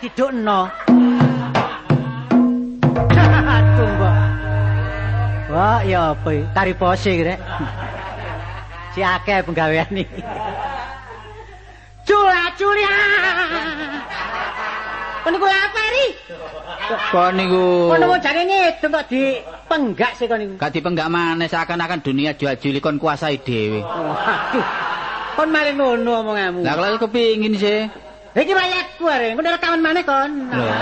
didukno. Aduh, Mbok. Wah, ya apa iki? Tari pose iki, Rek. Si akeh penggawean iki. Cula-culia. Kon niku apa ri? Kon niku. Kon jane ngedeng kok dipenggak sih kon niku. Gak dipenggak maneh seakan-akan dunia jual-juli kon kuasai dhewe. Waduh. Kon malah ngono omonganmu. Lah kalau kepingin sih. Iki wayahku arek, engko rekaman maneh kon.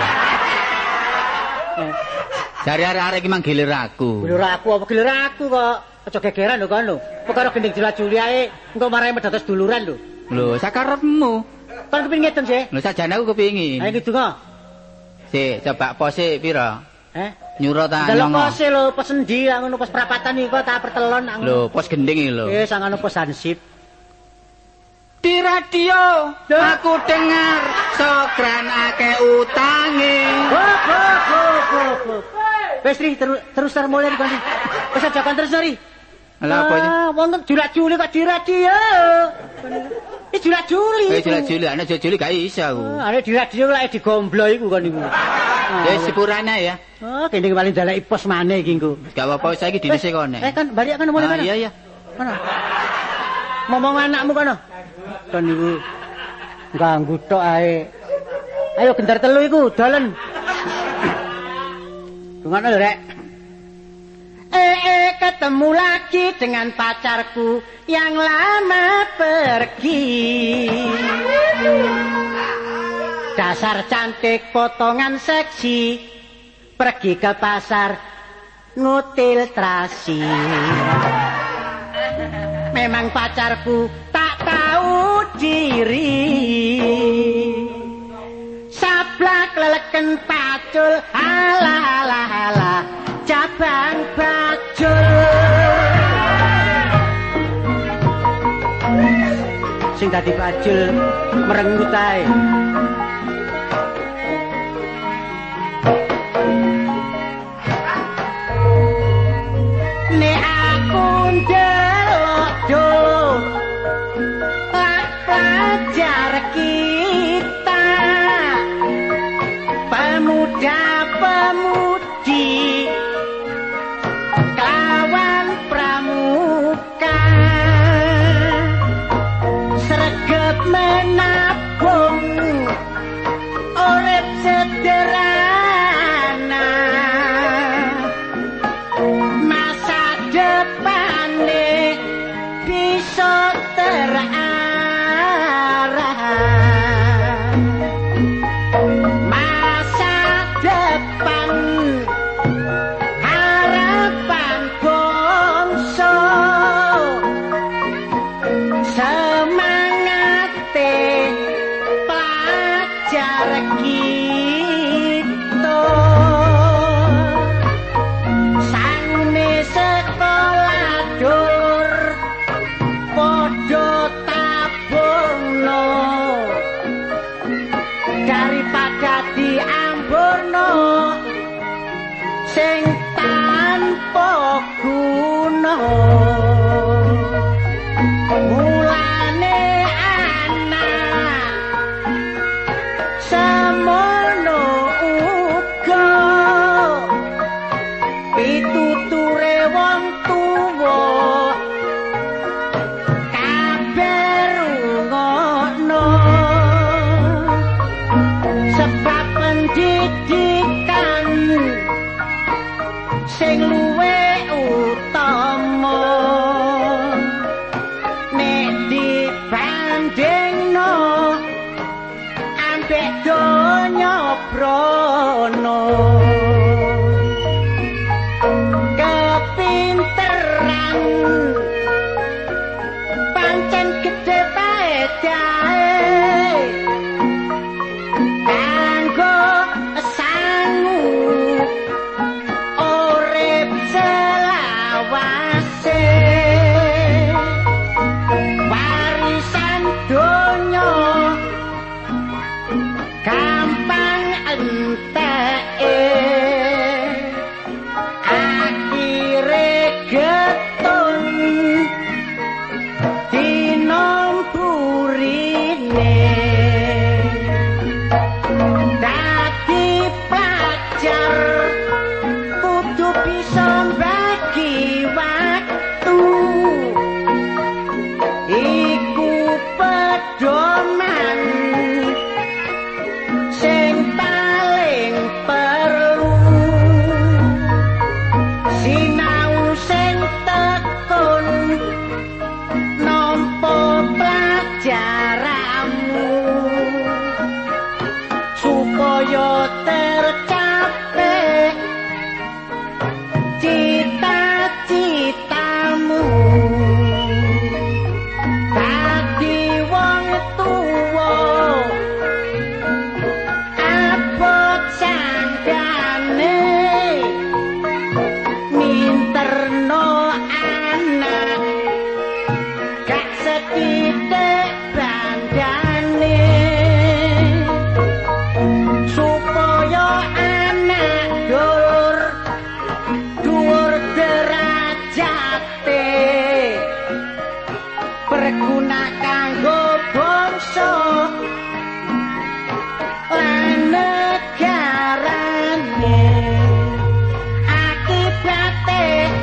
Jare arek-arek iki manggilir aku. Gilir aku apa gilir aku kok. Aja gegeran lho kon lho. Perkara gendeng jula-juli ae engko marahi medados duluran lho. Lho, sakarepmu. Kon kepengin ngedeng sih? Lho sajane aku kepingin. Ayo ngedeng. Sik, coba pose pira? Nyuro ta nyongo. nyongo. Pose lho, pos endi ngono pos perapatan iki kok tak pertelon ngono. Lho, pos gending iki lho. Sangono pos hansip. Di radio aku dengar Sokran akeh utange. Wes Ri terus mulai kon. Wes aja kon terus Ri. Lah apa iki? Wonten julak-juli kok di radio. Iki julak-juli. Julak-juli, ana juli gak iso aku. Ana di radio lek digomblo iku kon niku. Wis sepurane ya. Oh, kene paling daleki pos maneh iki engko. Gak apa-apa saiki dinese kene. Kan balik kan mulai kan. Iya. Mana? Ngomong anakmu kono. Kon niku ganggu tok ae. Ayo gendar telu iku dolen. Dungan lho, Rek. Ketemu lagi dengan pacarku yang lama pergi. Dasar cantik potongan seksi, pergi ke pasar ngutil terasi. Memang pacarku tak tahu diri. Sablak leleken pacul, ala cabang bajul. Sing dadi bajul merengut ae. Nek aku ndelok do pelajar kita, pemuda-pemudi kawan pramuka, sregep menabung urip sederhana, masa depane bisa terarah, masa depan harapan bangsa, semangate pelajar kita, sangune sekolah dur podo tabungno daripada diamburno sing tanpa guna. Mulane anak semono uga pituture wong tuwa kabeh rungokno, sebab pendidikan sing luwe utama nek dibandingno ambek donya brono. Kepinteran pancen gedhe faedahe kanggo sangu urip selawase, warisan donya gampang enteke, akhire getun dinomburine. supaya tercapai cita-citamu dadi wong tuwa abot sanggane minterno anak gak setitik bandane supaya anak dhuwur derajate berguna kanggo bangsa lan negarane akibate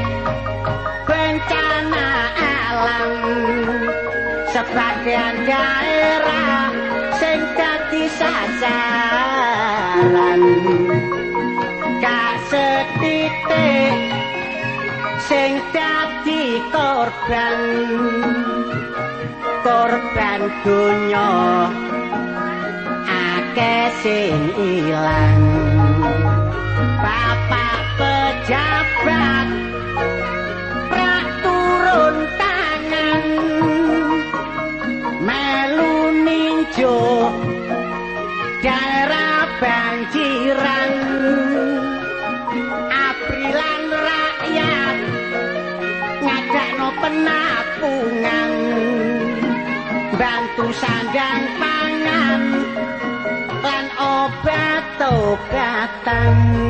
bencana alam sebagian daerah sing dadi sasaran gak setitik sing dadi korban donya akeh sing ilang bapak pejabat prak turun tangan melu ninjo daerah banjiran aprilan rakyat ngadakno penapungan bantu sandang pangan lan obat-obatan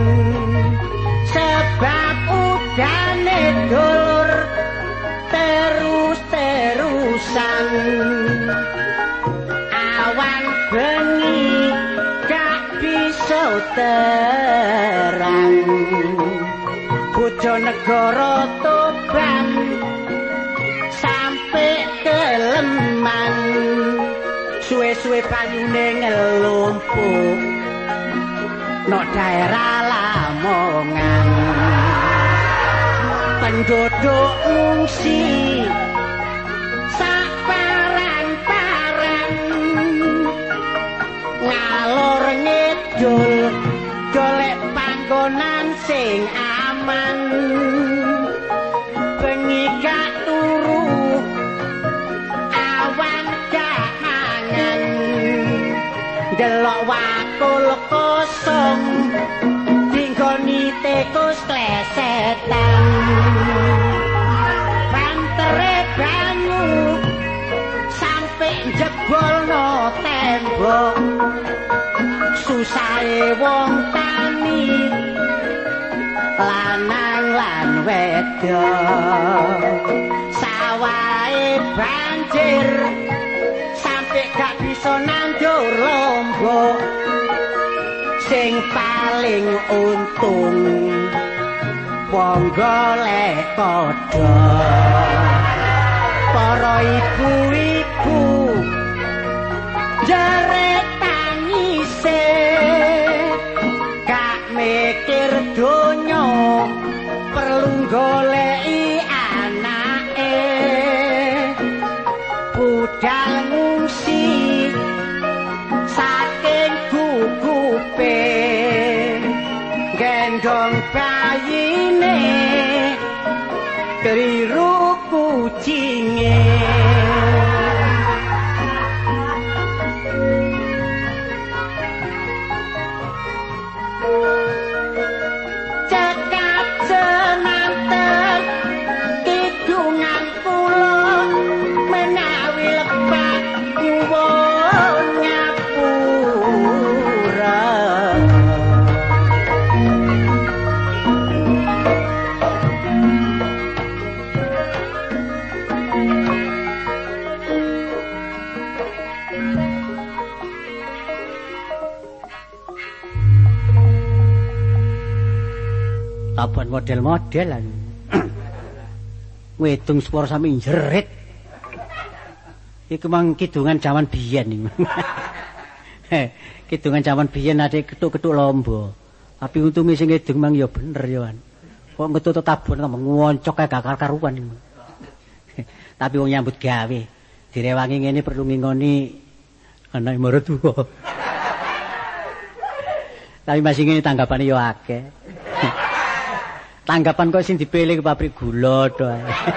sebab udane dulur terus-terusan awan bengi gak bisa terang Bojonegoro Tuban sampai keleman suwe-suwe banyune ngelumpuk no daerah Lamongan penduduk ngungsi saparan-paran ngalor ngidul golek panggonan sing aman bengi gak turu awan gak mangan delok wakul kosong dinggoni tikus klesetan bantere banyu sampe jebolno tembok susahe wong tani lanang lan wedok sawahe banjir sampe gak bisa nandur lombok sing paling untung wong golek padha para ibu-ibu jare tangise gak mikir donya perlu goleki anake budal ngungsi saking gugupe gendong bayine keliru kucinge cekap senanten kidungan kula menawi lepat nyuwun ngapura Labuan model-model lan. Wedung sepur sami jerit. Iku mang kidungan jaman biyen iki. Kidungan jaman biyen ade ketuk-ketuk lomba. Tapi untunge sing ngedung mang ya bener ya kan. Kok ngetut tabon tambah ngoncok kae gak karuan iki. Tapi wong nyambut gawe. Direwangi ngene perlu ngingoni anak maratuwa. Tapi masih ngene tanggapane yo akeh. Tanggapan kok sing dipilih ke pabrik gula to.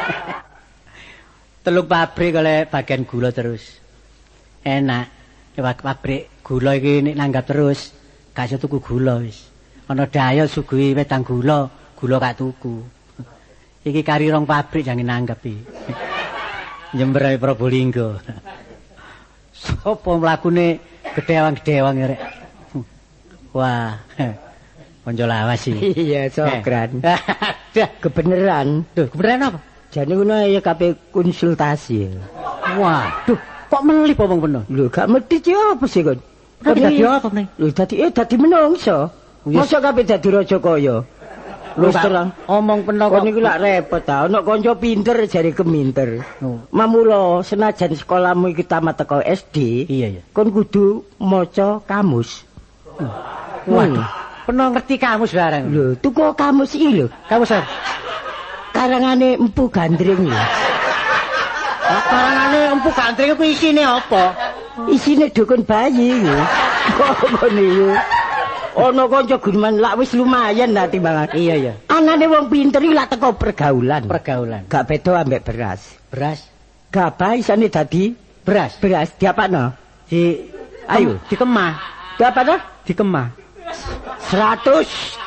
Teluk pabrik oleh bagian gula terus. Enak. Pabrik gula iki nek nanggap terus, gak iso tuku gula wis. Ana daya suguhi wedang gula gak tuku. Iki kari rong pabrik jange nanggap iki. Jember Probolinggo. Sopo mlakune gedewang-gedewang rek. Wah. Konco lawas iki. Iya, Sokran. Kebeneran. Duh, kebeneran apa? Jane ngono ya kabeh konsultasi. Waduh, kok meli pomong peno? Lho, gak medhit ya apa sih kon? Dadi apa meneh? Lho, dadi menungso. Mosok kabeh dadi raja kaya. Wis terang omong peno kok niku lak repot ta. Ana kanca pinter jare keminter. Mamula senajan sekolahmu iki tamat teko SD, iya. Kon kudu maca kamus. Waduh, peno ngerti kamus bareng. Lho, tuku kamus iki lho. Kamus karangane Empu Gandring lho. Karangane Empu Gandring ku isine apa? Isine dukun bayi lho. Kok niku. Ana kanca guneman lak wis lumayan lah timbangan. Iya. Anane wong pinter iki lak teko pergaulan. Gak beda ambek beras. Beras. Gabah isane dadi beras. Diapakno? Ayo, dikemah. Diapakno? Dikemah. 100.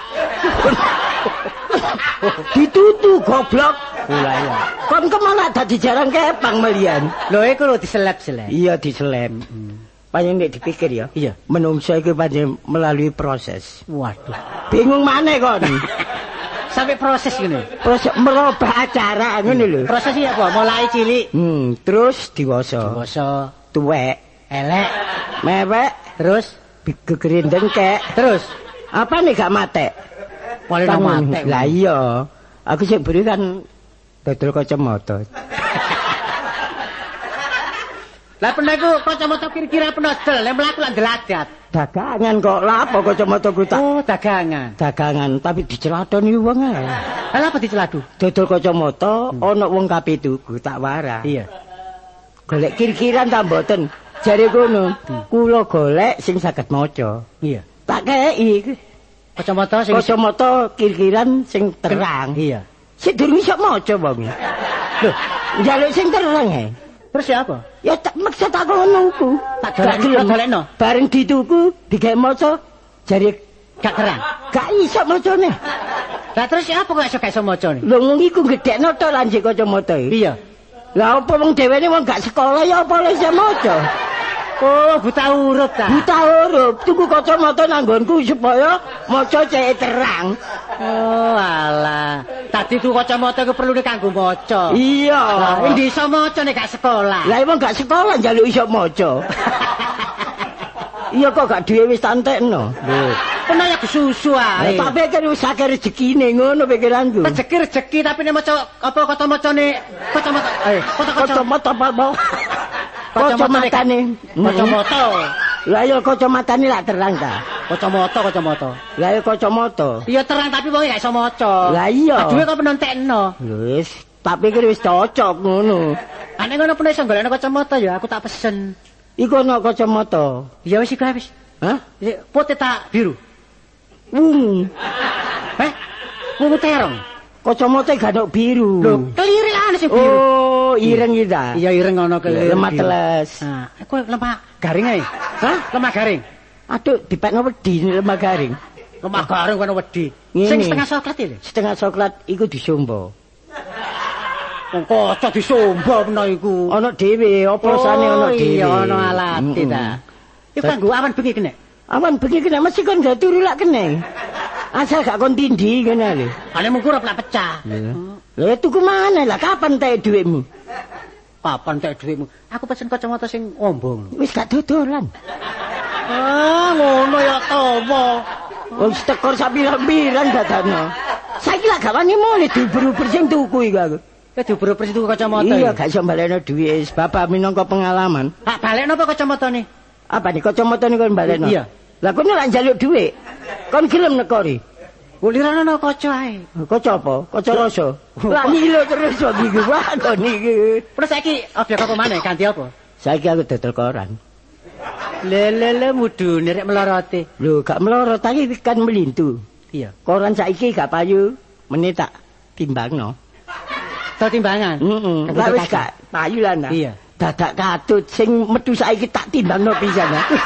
Ditutu goblok. Iya. Kon kemana dadi jarang kepang melian. Lho iku lho diselep-selep. Iya diselep. Panjang nek dipikir ya. Iya. Menungso iki panjang melalui proses. Waduh. Bingung maneh kon. Sampai proses ngene. Proses merubah acara ngono lho. Proses iki apa? Mulai cilik. Terus dewasa. Tuwek, elek, mewek, terus gegerindeng kek. Terus apa nih gak matek? Paling matek. Lah iya. Aku sing buri kan dodol kacamata. Lah peneku kacamata kira-kira penodol, nek mlaku lak deladat. Dagangan kok lapo kacamata ku tak. Oh, dagangan. Dagangan tapi dicelatoni wong ae. Lah apa diceladu? Dodol kacamata ana wong kabeh tuku tak warah. Iya. Golek kir-kiran ta mboten? Jare kono. Kula golek sing saged maca. Iya. Tak kei kacamata kir-kiran sing terang. Iya. Sing durung iso maca wong. Lho, njaluk sing terang ae. Terus ya apa? Ya tak maksud tak ngono ku. Tak golekno. Bareng dituku, digawe maca, jare gak terang. Gak iso macane. Lah terus ya apa kok iso macane? Lho wong iku gedhekno to lan jek kacamata. Iya. Lah apa wong dhewene wong gak sekolah ya apa iso maca? Oh, buta huruf ta. Buta huruf. Tuku kacamata nanggonku supaya maca cek terang. Oh, alah. Tadi tuku kacamata ku perlu kanggo maca. Iya. Lah endi iso maca nek gak sekolah? Lah wong gak sekolah njaluk iso maca. Iya kok gak duwe wis tantekno. Lho, pernah ya kesusu ae. Tak pikir wis akeh rezekine ngono pikiranku. Rezeki tapi nek maca apa kacamacane kacamata. Kacamata apa? Kacamatane. Kacamata. Lah ya kacamatane lak terang ta. Kacamata. Lah ya kacamata. Iya terang tapi wong gak iso maca. Lah iya. Aduhe kok penentekno. Wis, tak pikir wis cocok ngono. Ane ngono pun iso golekno kacamata ya aku tak pesen. Iku ana kacamata. Ya wis iku wis. Hah? Putih tak biru. Wungu. Wungu terong. Kacamata gak ono biru. Lho, kelirik ana sing biru. Oh, ireng iki ta. Iya ireng ana kelirik. Lemah teles. Nah, aku lemah garing ae. Hah? Lemah garing. Aduh, dipekno wedi lemah garing. Lemah garing kono wedi. Sing setengah coklat iki. Setengah coklat iku disombo. Wong kaca disombo mena iku. Ana dhewe, oposane ana dhewe. Iya, ana alate ta. Iku kanggo awan bengi kene. Awan bengi kene mesti kon gak turu lak kene. Asal gak kon tindhi kene lho. Ane mung kurep lak pecah. Lha tuku mana lah kapan teh dhuwitmu? Kapan teh dhuwitmu? Aku pesen kacamata sing ombong. Wis gak dodolan. Ah, ngono ya towo. Wis tekor sak pirang-pirang dadane. Saiki lak gak wani mulih diuber-uber sing tuku iku aku. Ya diuber-uber sing tuku kacamata. Iya, gak iso balekno dhuwit, bapak minangka pengalaman. Hak balekno apa kacamatane? Apa nih kacamatane kon balekno? Iya. Lah kon lak njaluk dhuwit. Kon gelem nekori. Ulirane ana kaca ae. Kaca apa? Kaca rasa. Lah ngilo terus wae iki. Waduh niki. Terus saiki objek apa maneh ganti apa? Saiki aku dodol koran. Lele mudune rek melorote. Lho, gak melorot tapi kan melintu. Iya. Koran saiki gak payu, meneh tak timbangno. To timbangan. Heeh. Lah wis gak payu lan. Iya. Dadak katut sing metu saiki tak timbangno pisan.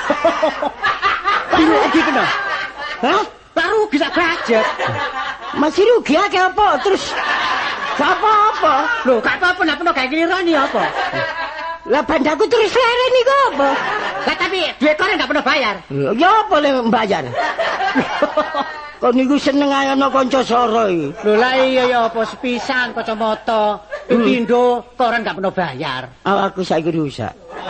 Piye iki kena? Hah? Tak rugi sak budget. Masih rugi akeh apa? Terus gak apa-apa. Lho, gak apa-apa nek peno gawe nirani apa? Lah bandaku terus leren iku apa? Lah tapi duit koran gak pernah bayar. Ya apa le mbayar? Kok niku seneng ae ana kanca soro iki. Lho lah iya ya apa sepisan kacamata, pindho koran gak pernah bayar. Awakku saiki rusak.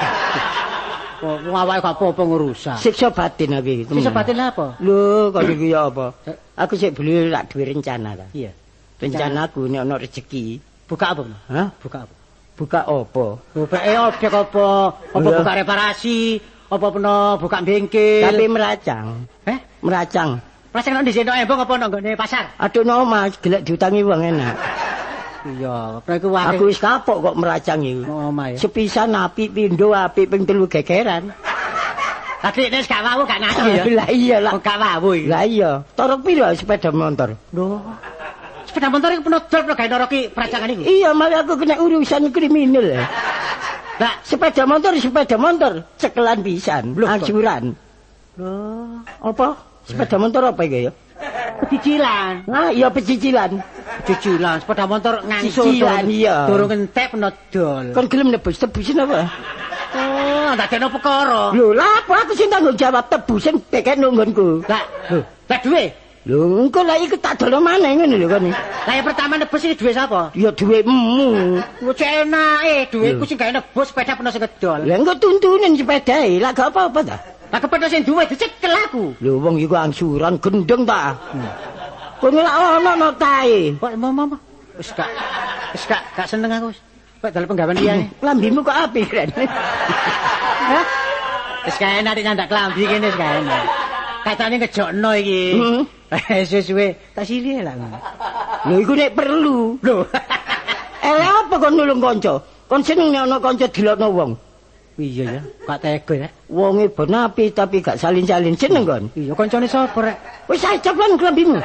Wong awake gak apa-apa ngerusak. Siksa batin aku iki. Siksa batin apa? Lho, kok niku ya apa? Aku sik beli lak duwe rencana ta. Iya. Rencanaku nek ana rezeki. Buka apa? Hah? Buka apa? Buka apa? Buka objek apa? Apa buka reparasi? Apa peno buka bengkel? Tapi meracang. Meracang. Meracang nang dhisik embong apa nang nggone pasar? Aduh no Mas, gelek diutangi wong enak. Iya, iku wae. Aku wis kapok kok meracang iku. Omah ya. Sepisan apik pindho apik ping 3 gegeran. Tapi nek gak wawu gak ngaji ya. Lah iya lah. Gak wawu iki. Lah iya. Torok piro sepeda motor? Lho. Sepeda motor iki peno dol gawe noroki peracangan iki. Iya, malah aku kena urusan kriminal. Lah, sepeda motor, cekelan pisan, angsuran. Loh, apa? Sepeda motor apa iki ya? Pecicilan. Nah, iya pecicilan. Pecicilan, sepeda motor ngangsul. Pecicilan iya. Durung entek peno dol. Kon gelem tebusin apa? Oh, ndadekno perkara. Lho, lah apa aku sing tanggung jawab tebusin tekekno nggonku. Lah, lah duwe. Lho, engko lha iku tak dono maneh ngene lho kon. Lah yang pertama nebus iki duwe sapa? Ya duwekmu. Wis enake, duweku sing gawe nebus sepeda peno sing kedol. Lah engko tuntunin sepedae, lah gak apa-apa ta? Lah kepethuk sing duwe dicekel aku. Lho wong iku angsuran gendeng ta. Kon lak ono tae. Kok mama. Wis gak seneng aku wis. Kok dalem penggawean liyane. Lambimu kok apik Ren. Hah? Wis gak enak nyandak klambi kene wis gak enak. Katane ngejokno iki. Suwe-suwe tak silih lah. Lho iku nek perlu. Lho. Apa kon nulung kanca? Kon seneng nek ana kanca dilokno wong. Iya ya, gak tega ya. Wonge ben apik tapi gak salin-salin seneng kon. Iya, kancane sapa rek? Wis acap lan klambimu.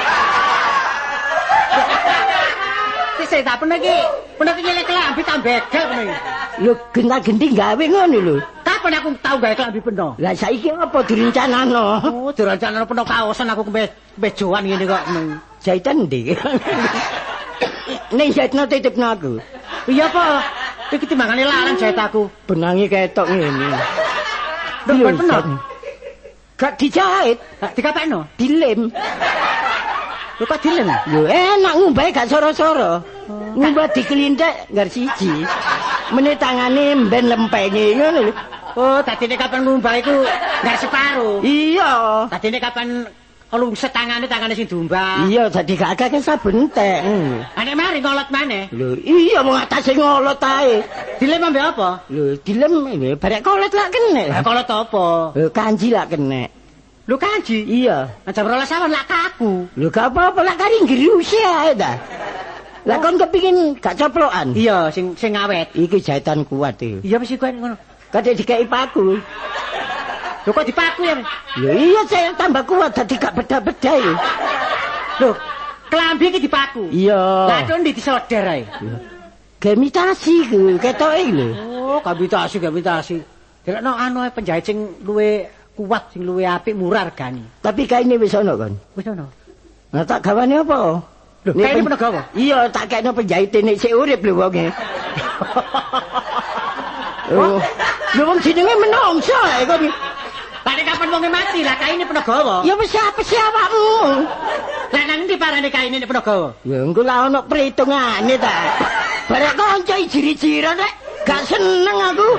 Sik tak pernah iki nyelek klambi tak begal peno iki. Lho genta-genti gawe ngono lho. Kapan aku tau gawe klambi peno? Lah saiki apa direncanano? Oh, direncanano peno kaosan aku kemejoan ngene kok. Jahitan ndi? Ning jahitno titipno aku. Iya apa? Iki timbangane larang jahit aku. Benangi ketok ngene. Lho peno. Gak dijahit, gak dikapekno, dilem. Lho kok dilem? Lho enak ngumbahe gak soro-soro. Ngumbah dikelintek nggar siji. Meneh tangane mben lempenge ngono lho. Oh, dadine kapan ngumbah iku nggar separo. Iya. Dadine kapan lungset tangane sing dumbah. Iya, dadi gak akeh sabun entek. Nek mari ngolot maneh. Lho, iya mung atase ngolot ae. Dilem ambe apa? Lho, dilem barek kolot lak kene. Lah kolot apa? Lho, kanji lak kene. Lho kanji? Iya. Aja rolas awan lak kaku. Lho, gak apa-apa lak kari ngerusi ae ta. Lah kon kepingin gak coplokan? Iya, sing awet. Iki jahitan kuat iki. Iya wis kuwi ngono. Kadek dikai paku. Lho kok dipaku ya? Lho iya saya tambah kuat dadi gak beda-beda iki. Lho, klambi iki dipaku. Iya. Lah kok ndi disoder ae? Gemitasi ku ketoke lho. Oh, gemitasi. Delokno anu ae penjahit sing luwe kuat, sing luwe apik, murah regane. Tapi kaine wis ana kon. Wis ana. Lah tak gawane apa? Lho, kaine peno gawa. Iya, tak kene penjahite nek sik urip lho wonge. Oh, lho wong jenenge menungso ae kon. Lah nek kapan wonge mati lah kaine peno gawa. Ya wis apa sih awakmu? Lah nang ndi parane kaine nek peno gawa? Ya engko lah ono perhitungane ta. Barek kanca ijiri-jira nek gak seneng aku.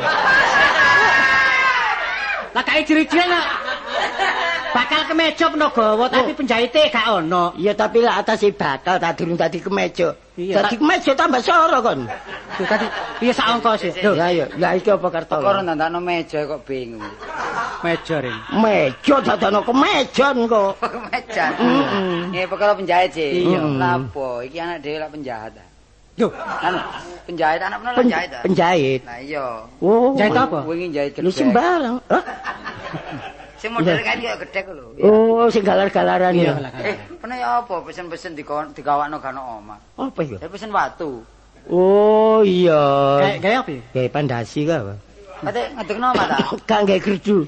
Lah kae jiri-jiri bakal kemeja peno gawa tapi penjahite gak ono. Iya tapi lah atase bakal tak durung dadi kemeja. Dadi kemeja tambah soro kon. Tadi iya sak ongkos. Ya ya, lah iki apa karto? Kok ndandakno meja kok bingung. Meja ring. Meja dadakno kemejon kok. Kemeja. Nggih perkara penjahit sih. Lapo iki anak dhewe lak penjahat. Yo, anu penjahit anak peno penjahit ta? Penjahit. Lah iya. Oh, jahit apa? Wingi jahit lu gedhe. sembarang. Hah? Sing model kae kaya gedhe ku lho. Oh, sing galar-galaran ya. Peno ya apa pesen-pesen digawakno gak ono omah. Apa iku? Ya pesen watu. Oh, iya. Kayak apa? Kayak pandasi ka apa? Kate ngedekno omah ta? Gak nggae gerdu.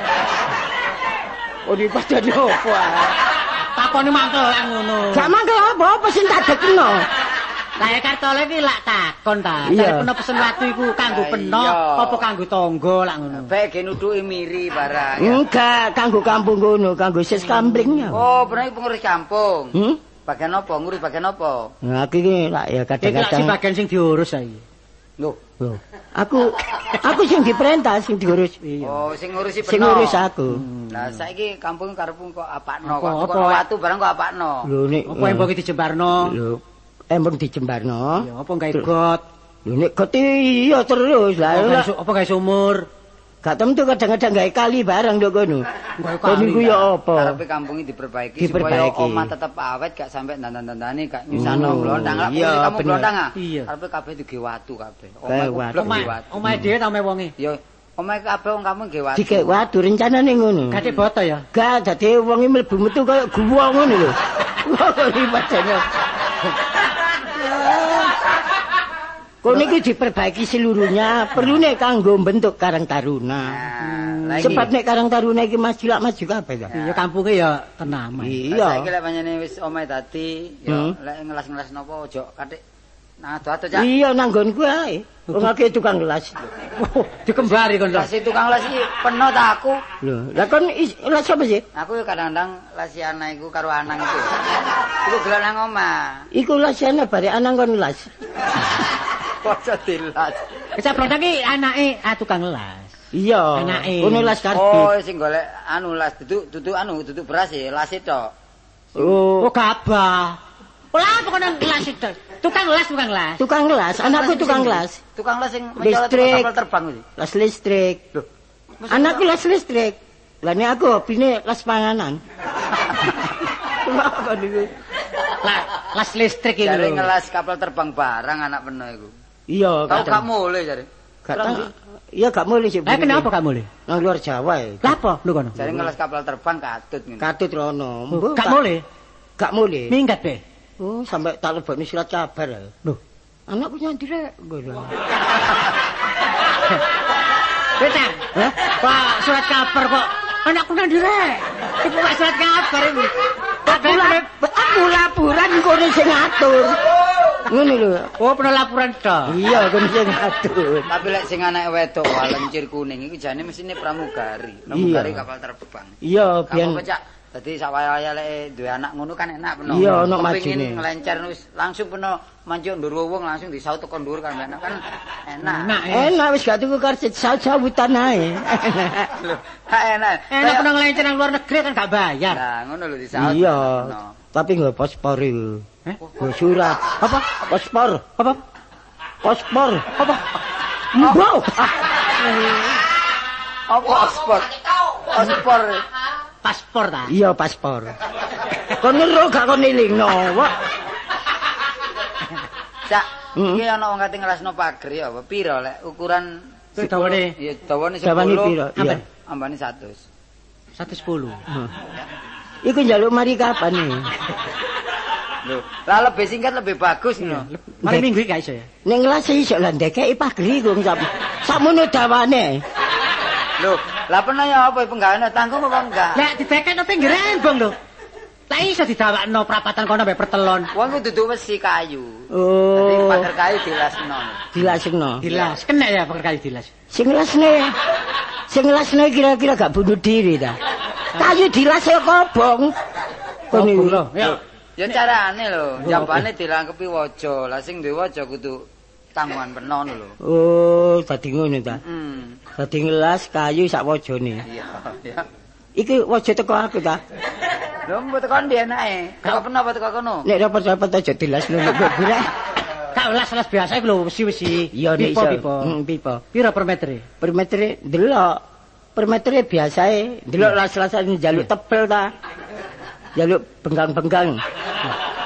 Oh, di padane opo? Takone mangkel lak ngono. Gak mangkel apa sing tak dekno. Lah ya kartole iki lak takon ta. Iya. Peno pesen watu iku kanggo peno Iya. apa kanggo tangga lak ngono. Bae ge nuduki miri barang. Ya. Enggak, kanggo kampung ngono, kanggo sis kampling. Oh, bener iki pengurus kampung. Bagian apa? Ngurus bagian apa? Nah, aku iki lak ya Iki lak kadang-kadang. si bagian sing diurus saiki. Loh. Loh, aku sing diperintah sing diurus. Oh, sing ngurusi Sing peno. ngurus aku. Lah saiki kampung karepmu kok apakno Apa, kok apa, watu barang kok apakno. Lho nek Apa embong iki dijembarno? Lho, embong dijembarno. Ya apa gawe got? Lho nek got iya terus lah. Apa gawe sumur? Gak tentu kadang-kadang gawe kali barang ndok kono. Kok niku ya apa? Karepe kampung iki diperbaiki supaya Diperbaiki. omah tetep awet gak sampe dandan-dandane gak nyusahno Oh, blondang. Lah iya, kamu bener. blondang ah. Iya. Karepe kabeh digawe watu kabeh. Gawe Omah watu. blok digawe watu. Omahe dhewe ta omahe wonge? Ya omah kabeh wong kampung gawe watu. Dikek watu rencanane ngono. Gadek boto ya. Gak dadi wong mlebu metu kaya guwa ngono lho. Iki padane. Kok niki diperbaiki seluruhnya, perlu nek kanggo bentuk Karang Taruna. Lah iki. Sebab nek Karang Taruna iki maju kabeh ta. Iya kampunge ya tenam. Saiki Iya. lek pancene wis omahe dadi ya lek ngelas-ngelas napa aja kathik nang ado-ado cak. Iya nanggonku ae. Wong akeh tukang gelas. Dikembari kon lho. Las tukang las iki peno ta aku. Lho, lah kon gelas apa sih? Aku ya kadang-kadang lasi anak iku karo anang iku. Iku gelek nang omah. Iku lasane bare anang kon las. Kok dilas. Kecaplok iki anake tukang las. Iya. Anake. Ono las Oh, karbit. sing golek anu las duduk beras ya, las tok. Oh, Oh gabah. Olah pokoke las itu. Tukang las. tukang gelas, anakku tukang gelas. Tukang las sing Listrik. kapal terbang iki. Las listrik. Loh. Anakku las listrik. Lah nek aku hobine las panganan. Apa niku? Las listrik iki Jare lho. ngelas kapal terbang barang anak peno iku. Iya, Kau kadang. gak mulai jare. Gak tahu. Iya gak boleh sih. Lah kenapa gak boleh? Nang luar Jawa ya. Lah apa lho kono? Jare ngelas kapal terbang katut ngene. Katut rono. Gak boleh. Gak boleh. Minggat be. Oh, sampai tak lebokne surat kabar. Loh, Anakku nyandirek. Ngono. Beta. Hah? Pak surat kabar kok anakku nang direk. Iku Pak surat kabar iku. Aku laporan kono sing ngatur. Ngono lho. Oh, pernah laporan tok. Iya, kono sing ngatur. Tapi lek sing anak wedok walencir kuning iku jane mesine pramugari. Pramugari kapal terbang. Iya, Kamu biyen pecak. Dadi sawaya lek duwe anak ngono kan enak peno. Iya, ono Kepengin majine. ngelencer wis langsung peno manjuk ndur wong langsung disaut teko ndur kan enak kan enak. Enak ya. enak wis gak tuku karcis sawutan ae. Lho, enak. Enak pernah ngelencer nang luar negeri kan gak bayar. Nah, ngono lho disaut. Iya. No. Tapi nggak paspor itu. Eh? Nggo surat. Apa? Paspor. Apa? Paspor. Apa? Mbok. Apa paspor? Paspor. Paspor ta? Iya paspor. Kon ngero gak kon elingno. Wah. Cak, iki ana wong kate ngelasno pager ya apa pira lek ukuran Kuwi dawane. Iya, dawane 10. Dawane piro? Iya. Ambane 100. 110. Iku njaluk mari kapan nih? Lho, lah lebih singkat lebih bagus ngono. Mari minggu iki gak iso ya. Ning ngelas iso lah ndekeki pager iku sakmono dawane. Lho, lah pernah ya apa penggaweane tanggung apa enggak? Lah didekekno pinggir embong lho. Lah iso didawakno prapatan kono mbek pertelon. Wong ku duduk besi kayu. Dadi Oh, pager kayu dilasno. dilasno. Dilas, kena ya pakai kayu dilas. Sing ngelasne kira-kira gak bunuh diri ta? Kayu dilas ya kobong. Kon Kobong niku lho. Ya. Ya carane lho, jambane dilangkepi waja. Lah sing duwe waja kudu tanggungan penon lho. Oh, dadi ngono ta. Dadi ngelas kayu sak wajane. Iya, ya. Iki waja teko aku ta. Lho mbok tekan ndi enake? Kok pernah apa teko kono? Nek rapet-rapet aja dilasno nek gurek. Kak las biasa iku lho wesi-wesi. Iya nek iso. Pipo. Pipo. Pira per meter? Per meter delok. Per meter biasae delok las-lasan njaluk tebel ta. Njaluk benggang-benggang.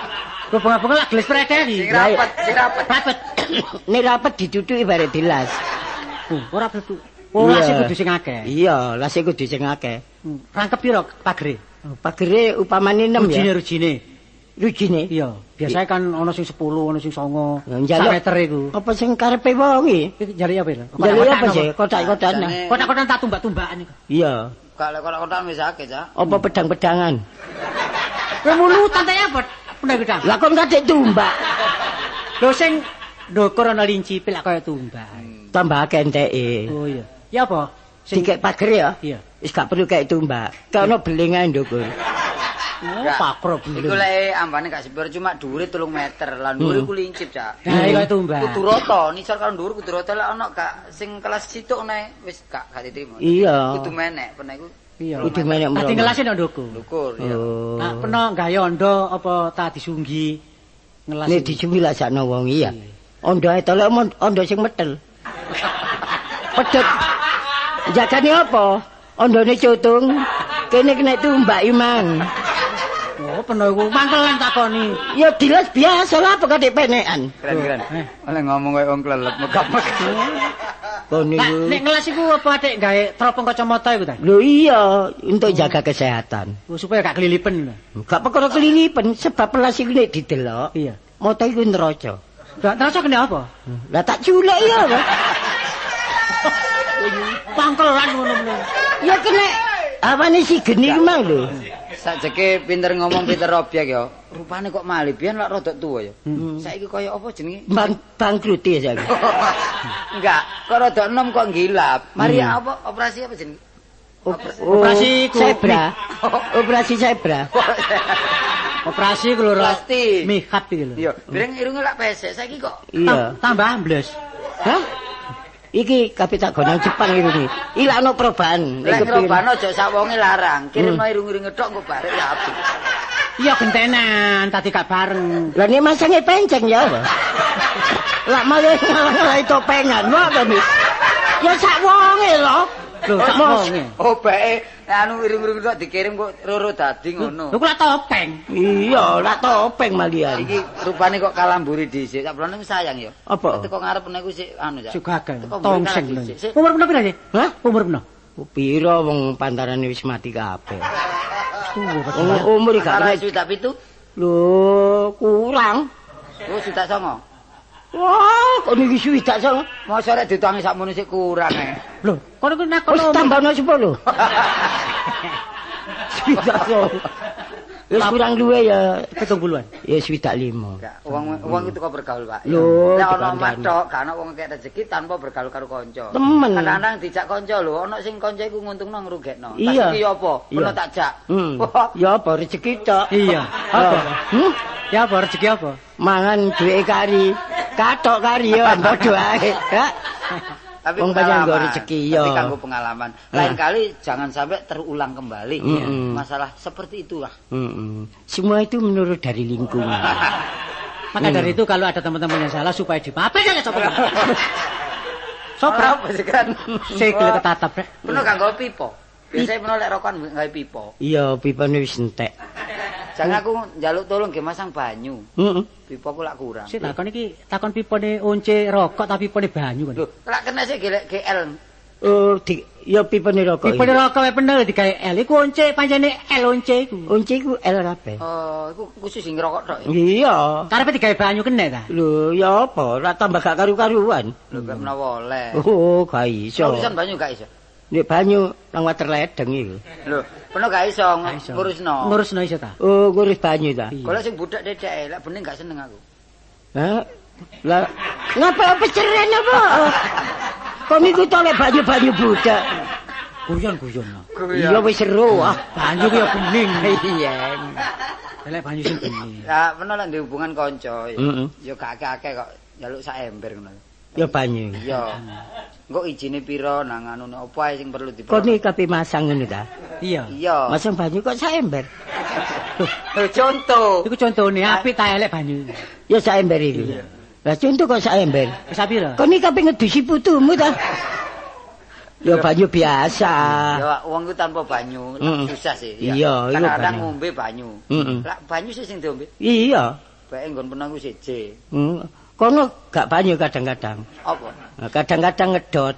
Kok bunga-bunga lak gelis prete iki. Sing rapet, sing rapet. Rapet. Nek rapet ditutuki bare dilas. Ora betul. Oh, lase kudu sing akeh. Iya, lase kudu sing akeh. Rangkep piro pagere? Pagere upamane 6 ya. Rujine. Rujine? Iya, biasanya kan ana sing 10, ana sing 9. Njaluk meter iku. Apa sing karepe wong iki? Iki njaluk apa lho? Njaluk apa sih? Kotak-kotakan. Kotak-kotakan tak tumbak-tumbakan iku. Iya. Kalau kotak-kotakan wis akeh, Cak. Apa pedang-pedangan? Kowe mulutan ta ya, pedang-pedang. Lah kon kadek tumbak. Lho sing ndukur ana linci pilak kaya tumbak. Tambah akeh enteke. Oh iya. Ya apa? Dikek pagere ya? Iya. Wis gak perlu kayak tumbak. Kono beling ae ndukur. Oh, pakro Iku belum. lek ambane gak sepiro cuma dhuwure 3 meter. Lah dhuwure iku lincip, Cak. Nah, iki kaya tumbak. Kudu rata, nisor karo dhuwur kudu rata lek ana gak sing kelas situk nek wis gak diterima. Iya. Kudu menek, pene iku Iya. Kudu menek Ati mrono. ngelase nang ndukur. ndukur ya. Oh. Nah, peno gawe ondo apa ta disunggi ngelas. Nek dicumi lak sakno wong iya. Ondo ae to lek ondo sing metel. Pedhet. Jagane apa? Ondone cutung. Kene kena tumbak imang. Oh, peno iku mangkelan takoni. Ya dilas biasa lah apa kadek penekan. Keren-keren. Oleh ngomong koyo wong klelet megap-megap. Kon Nah, niku. nek ngelas iku apa adek gawe teropong kacamata iku ta? Lho iya, untuk jaga kesehatan. Oh, supaya gak kelilipen. Gak perkara kelilipen sebab pelas iku nek didelok. Iya. Mata iku neraca. Gak terasa kena apa? Lah tak culek ya. Bang. Pangkelan ngono-ngono. Ya kena awane si geni ku mang lho. Sajeke pinter ngomong pinter objek ya. Rupane kok malih biyen lak rada tuwa ya. Saiki koyo apa jenenge? Bangkrut ya saiki. Enggak, kok rada enom kok gilap. Mari apa operasi apa jenenge? Operasi ku- zebra. Operasi zebra. Operasi ku lho. Plastik. Mihat iki lho. Iya, bireng irunge lak pesek saiki kok. Iya. Tambah ambles. Hah? Iki kabeh tak gonang Jepang iki. Ilakno perubahan. Lek ngrobano aja sak wonge larang. Kirimno irung-irunge tok engko barek ya apik. Iya gentenan, tadi gak bareng. Lah nek masange penceng ya apa? Lah malah ngalah topengan wae to. Ya sak wonge lho. Lho, sak wonge. Oh, bae nek anu irung-irung tok dikirim kok roro dadi ngono. Lho kok topeng. Iya, lah topeng malian. Iki rupane kok kalamburi dhisik. Sak blone sayang ya. Apa? Teko ngarep niku sik anu ya. Sugagan. Teko Tongseng mrene lho. lagi, sik. Umur peno pira sih? Hah? Umur peno? Piro wong pantarane wis mati kabeh. Umur. Umur gak Antara kena. sudah pitu, Lho, kurang. oh sudah songo. Wah, kok niki suwi tak song. Mosok rek ditangi sakmono sik kurang Lho, kono ku nakon. Wis tambahno 10. Suwi tak song. Wis kurang luwe ya 70-an. ya suwi tak 5. Enggak, wong itu kok bergaul, Pak. Lho, Nek ana dikandani. matok, gak ana wong kek rezeki tanpa bergaul karo kanca. Temen. Kadang-kadang dijak kanca lho, ana sing kanca iku nguntungno ngrugekno. Iya. Iki ya apa? Iya. Ono tak jak. Wah, Ya apa rezeki tok. Iya. Apa? Hmm? Ya apa rezeki apa? Mangan duwe kari. Katok kari ya padha ae. Ya. tapi Wong banyak pengalaman. nggo rezeki, ya. Tapi kanggo pengalaman. Lain kali jangan sampai terulang kembali masalah seperti itulah. Semua itu menurut dari lingkungan. Maka dari itu kalau ada teman-teman yang salah supaya dimaafkan aja coba. Sopra. Apa sih kan? Sikil ketatap rek. Penuh kanggo pipo. Biasanya penuh lek rokokan gawe pipo. Iya, pipane wis entek. Jangan aku njaluk tolong ge masang banyu. Heeh. Pipo aku lak kurang. Sik takon iki takon pipone once rokok tapi pipone banyu kan. Lho, lak kena sih gelek GL. Oh, ya pipane rokok. Pipone rokok wae bener digawe L iku once pancene L once iku. Once iku L kabeh. Oh, iku khusus sing ngerokok tok ya. Iya. Karepe digawe banyu kena ta? Lho, ya apa? Ora tambah gak karu-karuan. Lho, gak menawa oleh. Oh, gak iso. Tulisan banyu gak iso. Nek banyu nang water ledeng iku. Lho, penuh gak iso ngurusno. Ngurusno iso ta? Oh, ngurus banyu ta. Kalau sing budak dedek, lek bening gak seneng aku. Hah? Lah, ngapa peceren apa? Kok niku tolek banyu-banyu budak. Guyon-guyon. Iya wis seru ah. Banyu ki ya bening. Iya. Lek banyu sing bening. Ya, penuh lek ndek hubungan kanca. Heeh. Ya gak akeh-akeh kok njaluk sak ember ngono. Ya banyu. Iya. Engko ijine pira nang anune opo ae sing perlu Kok niki kabeh masang ngono ta? Iya. Iya. Masang banyu kok sak ember. Lho, contoh. Iku contone apik ta elek banyu. Ya sak ember iki. Lah contoh kok sak ember. Wis pira? Kok niki kabeh ngedusi putumu ta? Ya banyu biasa. Ya wong ku tanpa banyu susah sih. Iya, iku Kadang-kadang banyu. ngombe banyu. Heeh. Lah banyu sih sing diombe. Iya. Bae nggon peno ku siji. Kono gak banyu kadang-kadang. Apa? Nah, kadang-kadang ngedot.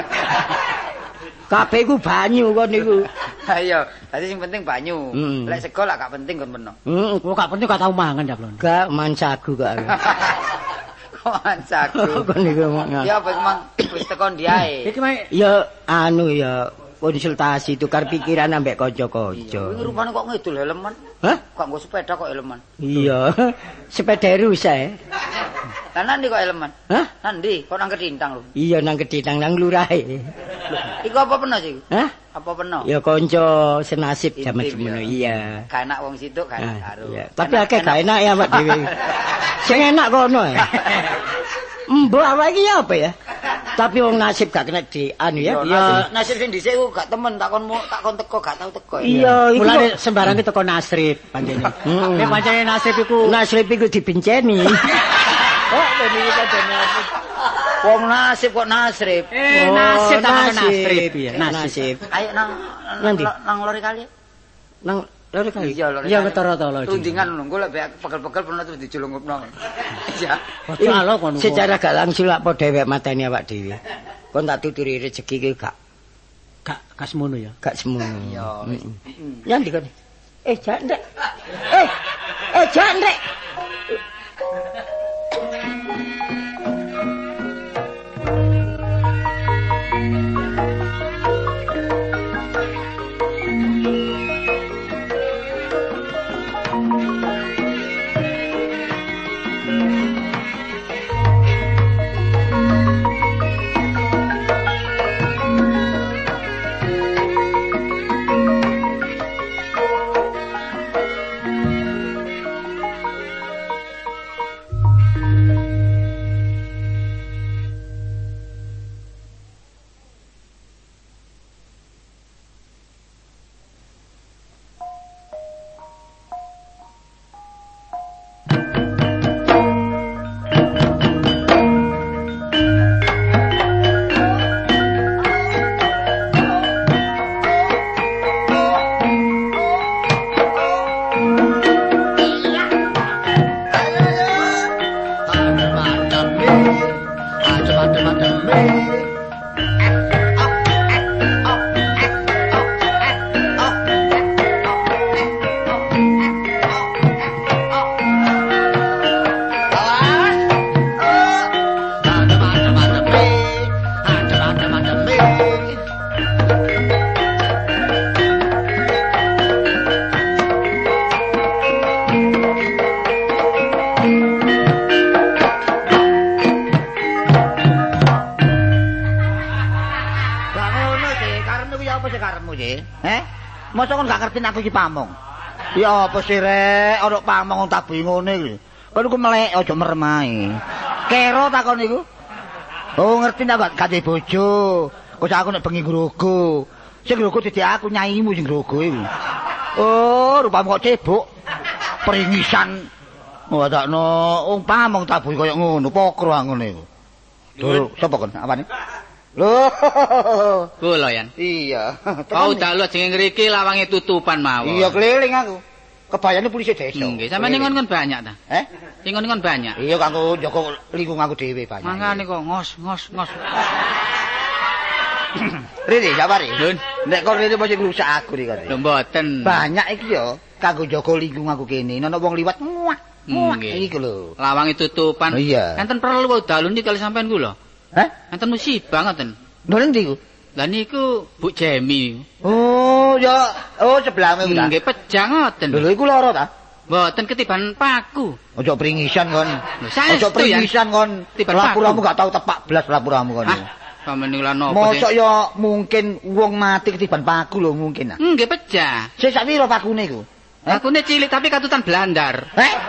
Kabeh iku banyu kon niku. Ayo, dadi sing penting banyu. Lek sego lak gak penting nggon peno. Kok gak penting gak tau mangan ya, Blon. Gak mansagu kok. Kok ancaku. Kon niku. Ya apa emang wis tekan diae. Iki mah Ya anu ya konsultasi tukar pikiran ambek kanca-kanca. Kuwi rupane kok ngidul helman. Hah? Kok nggo sepeda kok helman. Iya. Sepeda rusak. Lah nanti kok helman? Hah? Nanti kok nang Kedintang lho. Iya nang Kedintang nang lurahe. Iku apa peno sih? Hah? Apa peno? Ya kanca senasib jaman Intip, semono ya. iya. Gak enak wong situ gak enak karo. Iya. Tapi akeh gak enak ya Pak dhewe. Sing enak kono ya. Mbok awake iki apa ya? Tapi wong nasib gak kena di anu ya. Ya nasib sing dhisik ku gak temen takon teko gak tau teko. Iya, mulane sembarang ki teko nasrib panjenengan. Nek pancene nasrib iku nasib iku dibenceni. Oh, ini padane apa? Wong nasib kok nasrib. nasib tak nasib. nasrib ya. Nasib. Ayo Nanti? nang lori kali. Nang lho kali. Iya lori. Iya ketara-tara. Tundingan ngono, engko lek pegel-pegel pernah terus dijulungupno. Iya. Ojo alo kono. Secara gak langsung lak padha dhewek mateni awak dhewe. Kon tak tuturi rezeki ki gak semono ya. gak semono. Iya. Nyandi kon. Jak ndek. Jak ndek. Masa kon gak ngerti aku iki pamong. Ya apa sih rek, ana pamong tak bingone iki. Kon iku melek aja merem ae. Kero takon iku. Oh ngerti ndak gak duwe bojo. Kok aku nek bengi grogo. Sing grogo dadi aku nyaimu sing grogo iki. Oh, rupamu kok cebok. Peringisan. Oh takno wong pamong tabuh koyo ngono, pokro ngene iku. Lho, sapa kon? Apane? Loh. Kula yan. Iya. Kau dalu jeneng ngriki lawange tutupan mawon. Iya keliling aku. Kebayane polisi desa. Nggih, sampeyan ngon banyak ta? Ngon banyak. Iya kanggo njaga lingkungan aku dhewe banyak. Mangane kok ngos. Rene, sabari. Nun. Nek kok rene mesti ngrusak aku iki kate. Lho mboten. Banyak iki ya kanggo njaga lingkungan aku kene. Ana wong liwat muak. Iki lho. Lawange tutupan. Iya. Enten perlu dalu niki kali sampean kula. Enten musibah ngoten. Lho ndi ku? Lah niku Bu Jemi. Oh, ya. Oh, sebelahmu ku ta. Nggih pejang ngoten. Lho iku lara ta? Mboten ketiban paku. Ojo pringisan kon. Ojo pringisan kon. Lapuramu gak tau tepak blas lapuramu kon. Sampeyan niku lan napa? Mosok ya mungkin wong mati ketiban paku lho mungkin. Nggih pecah. Sik sak pira pakune ku? Pakune cilik tapi katutan blandar.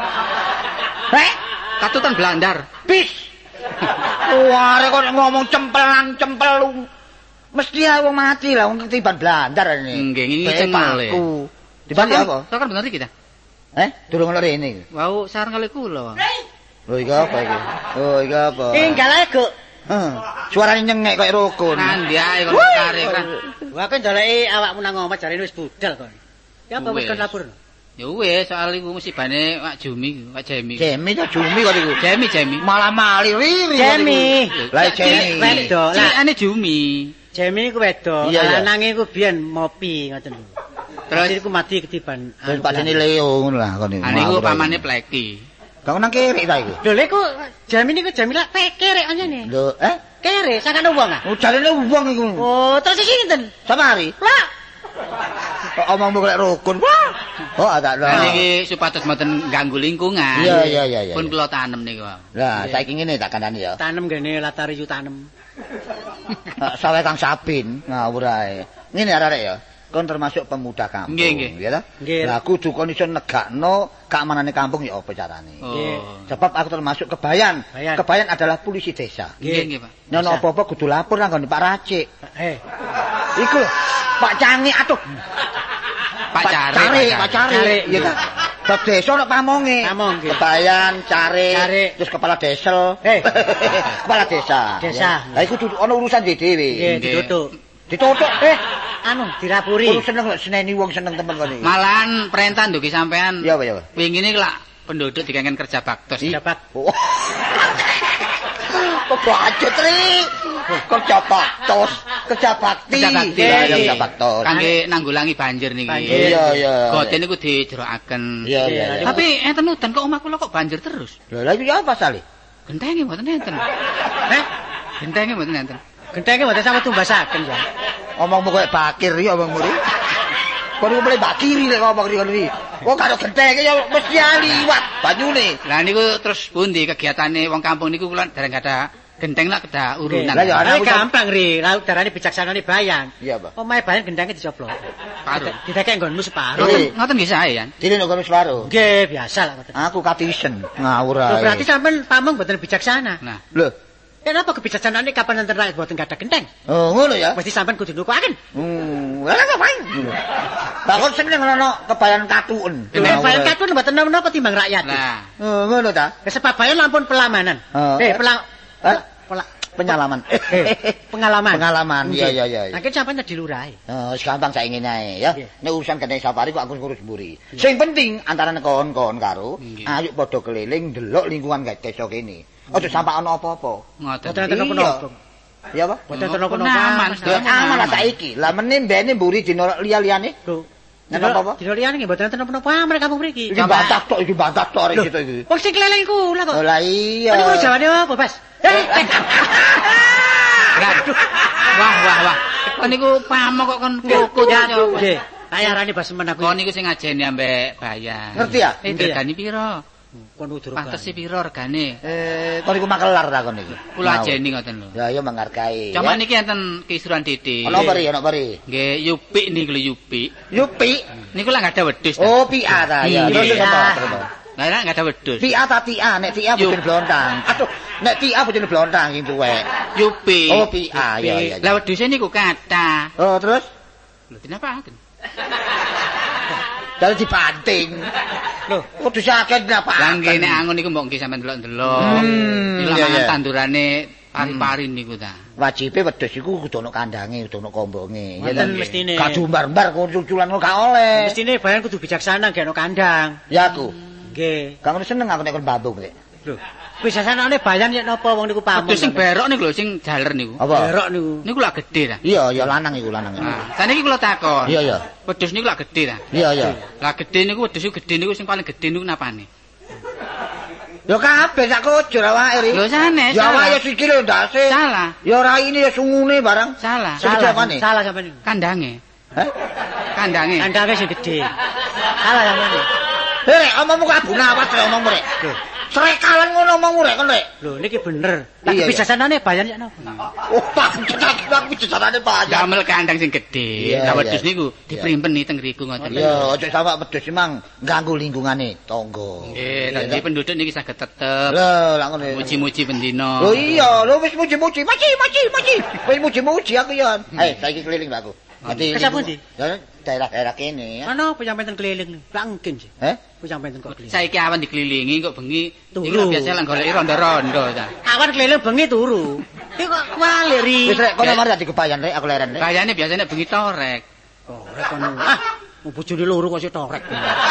Katutan blandar. Bis. Wah, kok ngomong cempelan cempelu. Mesti wong mati lah wong ketiban blandar ini. Nggih, ngene cengel. Tiban apa? Sakar bener iki ta? Durung lho rene. Wau sareng kali kula. Lho iki apa iki? Oh, iki apa? Tinggal ae, Guk. Suarane nyengek kaya rukun. Nandi ae kok karek kan. Wah, kowe ndoleki awakmu nang omah jarene wis budal kon. Ya apa wis kon lapur? Ya wis, soal iku musibane Pak Jumi, Pak Jemi. Jemi to Jumi kok iku. Jemi. Malah mali riri. Jemi. Lah Jemi. Wedok. Cilikane Jumi. Jemi iku wedok. Lanange iku biyen mopi ngoten. Terus iku mati ketiban. Terus padane Leo ngono lah kon niku. Niku pamane Pleki. Kok nang kiri ta iku? Lho lek ku Jemi niku Jamila kerek anjene. Lho, Kerek sakane wong ah. Oh, jarene wong iku. Oh, terus sinten? Samari. Lah. Kok omongmu kok rukun. Wah. Oh, tak lho. Niki supados mboten ganggu lingkungan. Iya. Pun kula tanem niku. Lah, saiki ngene tak kandhani ya. Tanem gene latar ijo tanem. Sawe Kang Sabin, ngawur ae. Ngene arek ya. Kon termasuk pemuda kampung, nggih. ya ta? Lah kudu kon iso negakno keamanane kampung ya apa carane. Sebab aku termasuk kebayan. Kebayan adalah polisi desa. Nggih, Pak. Nono apa-apa kudu lapor nang Pak Racik. Iku Pak Cangi atuh. Pak Cari. Ya ta. Bab desa nek pamonge. Kebayan, Cari, terus kepala desa. Kepala desa. Lah iku kudu ana urusan dhewe. Nggih, ditutuk. Ditutuk dirapuri. Kudu seneng lho seneni wong seneng temen kene. Malahan perintah ndugi sampean. Iya, Pak. Wingi niku lak penduduk dikangen kerja baktos. Kok budget ri? Kerja baktos, kerja bakti. Kerja baktos. Kangge nanggulangi banjir niki. Iya. Goten niku dijerokaken. Iya. Tapi enten udan kok omah kula kok banjir terus. Lha iki apa sale? Gentenge mboten enten. Gentenge mboten enten. Gentenge mboten sampe tumbasaken ya. Omongmu koyo bakir iki omongmu ri. Kok niku mulai bakiri lek ngomong ri. Kok karo gentenge ya mesti liwat banyune. Lah niku terus pundi kegiatane wong kampung niku kula dereng ada genteng lah kedah urunan. Lah ya gampang ri, laut darane bijaksanane bayan. Iya, Pak. Omahe bayan gendenge dicoplok. Paruh. Didekek nggonmu separuh. Ngoten nggih sae ya. Dene nek separuh. Nggih, biasa lah ngoten. Aku katisen ngawur ae. Berarti sampean pamong mboten bijaksana. Nah, lho, kenapa kebijaksanaane kapan enten rakyat mboten gadah genteng? Oh, ngono ya. Mesti sampean kudu nukuaken. Lah ngapain? Bakon seneng ngono kebayan katuken. Kebayan katuken mboten napa timbang rakyat. nah. Oh, ngono ta? Sebab bayan lampun pelamanan. Penyalaman. Pengalaman. Iya. Nah, kan sampean di lurahe. Oh, gampang saiki ngene ae ya. Nek urusan genteng safari kok aku ngurus mburi. Sing penting antara kon karo ayo padha keliling ndelok lingkungan desa kene. Aja sampai ana apa-apa. Ngoten. Mboten napa-napa. Iya, Pak. Mboten napa-napa. Aman lah saiki. Lah meneh mbene mburi dina liya-liyane. Lho. Nek apa? Dina liyane nggih mboten napa-napa amarga kampung mriki. Iki bantah tok arek kita iki. Wong sing keliling kula kok. Lah iya. Niku jawane apa, Bas? Wah. Kon niku pamong kok kon koko nggih. Kayarane Bas men aku. Kon niku sing ngajeni ambek bayan. Ngerti ya? Regane pira? Kon udur. Pantese pira regane? Kon niku makelar ta kon niku. Kula ajeni ngoten lho. Ya menghargai. Cuma niki enten Kisuran Didi. Ana bari. Nggih, Yupi niku lho Yupi. Yupi. Niku lah enggak ada wedhus. Oh, Pia ta. Ya, terus apa? Lah enggak ada wedhus. Tia ta Tia, nek Tia bojone blontang. Aduh, nek Tia bojone blontang sing tuwek. Yupi. Oh, Pia, ya. Lah wedhuse niku kathah. Oh, terus? Lho dinapaken? Dadi dibanting. Lho, kudu sakit napa? Lah nggih nek angon niku mbok nggih sampean delok-delok. Ilang tandurane pari-pari niku ta. Wajibe wedhus iku kudu ana kandange, kudu ana kombonge. Ya ten mestine. Gak dumbar-mbar kuculan gak oleh. Mestine bayan kudu bijaksana gak ana kandang. Ya aku. Nggih. Gak ngono seneng aku nek kon bambung rek. Lho, bijaksanane bayan yen napa wong niku pamong. Wedhus sing berok niku lho sing jaler niku. Apa? Berok niku. Niku lak gedhe ta. Iya, lanang iku lanang. Nah, saniki kula takon. Iya. Wedhus niku lak gedhe ta. Iya. Lah gedhe niku wedhus gedhe niku sing paling gedhe niku napane? Ya kabeh sak kujur awake ri. Lho sanes. Ya awake ya sikile ndase. Salah. Ya raine ya sungune barang. Salah. Salah sampean. Kandange. Heh? Kandange. Kandange sing gedhe. Salah sampean. Rek, omongmu kok abune awas rek omongmu rek. Srekalan ngono omongmu rek kon rek. Lho niki bener. Lah kebijaksanane bayan yen napa? Oh, Pak, kebijaksanane bayan. Damel kandang sing gedhe. Lah wedhus niku diprimpeni teng ngriku ngoten. Iya, aja sampe wedhus emang ganggu lingkungane tangga. Nggih, dadi penduduk niki saged tetep. Lho, lak ngono. Muji-muji bendina. Lho iya, lho wis muji-muji. Maci. Wis muji-muji aku ya. Saiki keliling aku. Ke sapa ndi? Ya daerah-daerah kene ya. Ana apa sampeyan keliling? Lah engkin sih. Ku sampeyan kok keliling. Saiki awan dikelilingi kok bengi iku biasa lan goleki rondo-rondo ta. Awan keliling bengi turu. Iki kok wale ri. Wis rek kono mari dadi kebayan rek aku leren rek. Bayane biasane bengi torek. Torek kono. Bojone loro kok sik torek.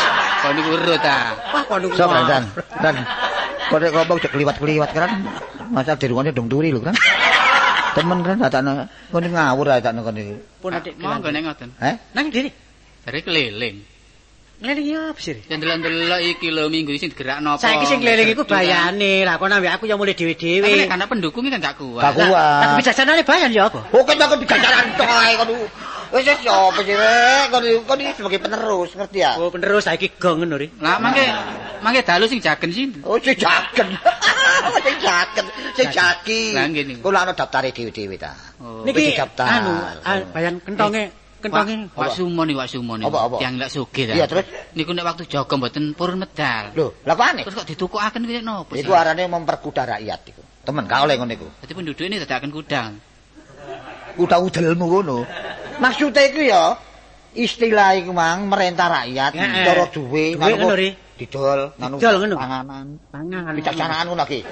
Kon niku urut ta. Wah kon niku. Sok Dan. Kok nek ngomong cek kliwat-kliwat kan. Masa di rumahnya dong turi lho kan. Temen kan datane kon ngawur ae tak kon iki. Pun adik Monggo nek ngoten. Nang ndi? Dari keliling. Keliling ya apa sih? Delok-delok iki lho minggu iki digerakno apa. Saiki sing keliling iku bayane. Lah kon ambek aku ya mulai dhewe-dhewe. Nek ana pendukung kan gak kuat. Gak kuat. Lah bijaksanane bayan ya apa? Oke tak bijaksana tok ae kon. Wis yo apa sih rek kon iki sebagai penerus ngerti ya? Oh penerus saiki gong ngono ri. Lah mangke dalu sing jagen sih. Oh sing jagen. Sing jagi. Lah ngene. Kula ana daftare dhewe-dhewe ta. Niki daftar. bayan kentonge Wak Sumon. Yang lak sugih ta. Iya terus niku nek waktu jaga mboten purun medal. lho, lha kok aneh? Terus kok ditukukaken kuwi nopo? Iku arane memperkuda rakyat iku. Temen gak oleh ngono iku. Dadi penduduk ini dadakan kudang. Kuda udelmu ngono. Maksudnya iku ya istilah iku mang merentah rakyat, cara duwe ngono ri. didol ngono. panganan. Panganan. Bicaksanaan ngono iki.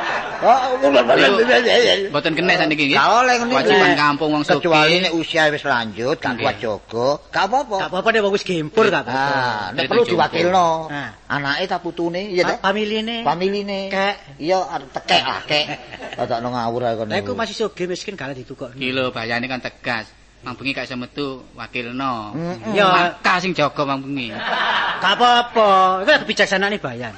Mboten kena saniki nggih. Gak oleh ngono. Kewajiban kampung wong sugih. Kecuali nek usia wis lanjut, gak kuat jaga, gak apa-apa. Gak apa-apa nek wong wis gempur gak apa-apa. Ah, nek perlu diwakilno. Nah. Anake ta putune, iya ta? Familine. Kek. Iya, tekek ah, kek. Dadakno ngawur ae kono. Nek aku masih sugih miskin gak ditukok. Iki lho bayane kan tegas. Mang bengi gak iso metu wakilno. Ya Maka sing jaga mang bengi. gak apa-apa. Iku kebijaksanane bayan.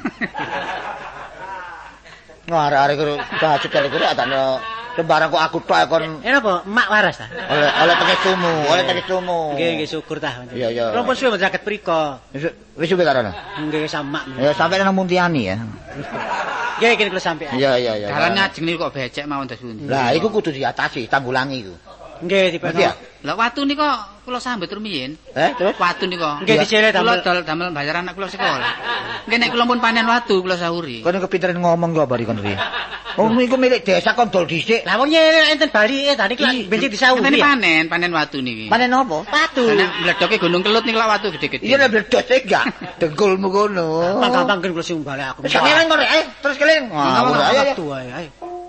Arek-arek karo bahasa karo adane sembarang kok aku tok kon Apa? Emak waras ta? oleh pengestumu. Nggih syukur ta. Iya. Rompon suwe saged priko. Wis suwe karana. Nggih sama. Ya sampe nang Muntiani ya. Nggih kene kula sampean. Iya. Dalan ngajeng niku kok becek mawon das pundi. Lah iku kudu diatasi, tanggulangi iku. Nggih dipeno. Lah watu nika kula sambet rumiyin. Terus Watu nika. Nggih disere Kula damel. damel bayar anak kula sekolah. Nggih nek kula pun panen watu kula sahuri. kon kepinteran ngomong kok bari kon ri. Wong iku milik desa kon dol dhisik. Lah wong nyere enten balike ta niki benci disauri. Ini panen watu niki. Panen apa? Watu. Nek mledoke Gunung Kelut niku lak watu gede-gede. Iya nek bledos enggak. Dengkulmu kono. Gampang kan kula sing bali aku. Sakeling kok rek, terus keling. Ayo. Watu ae.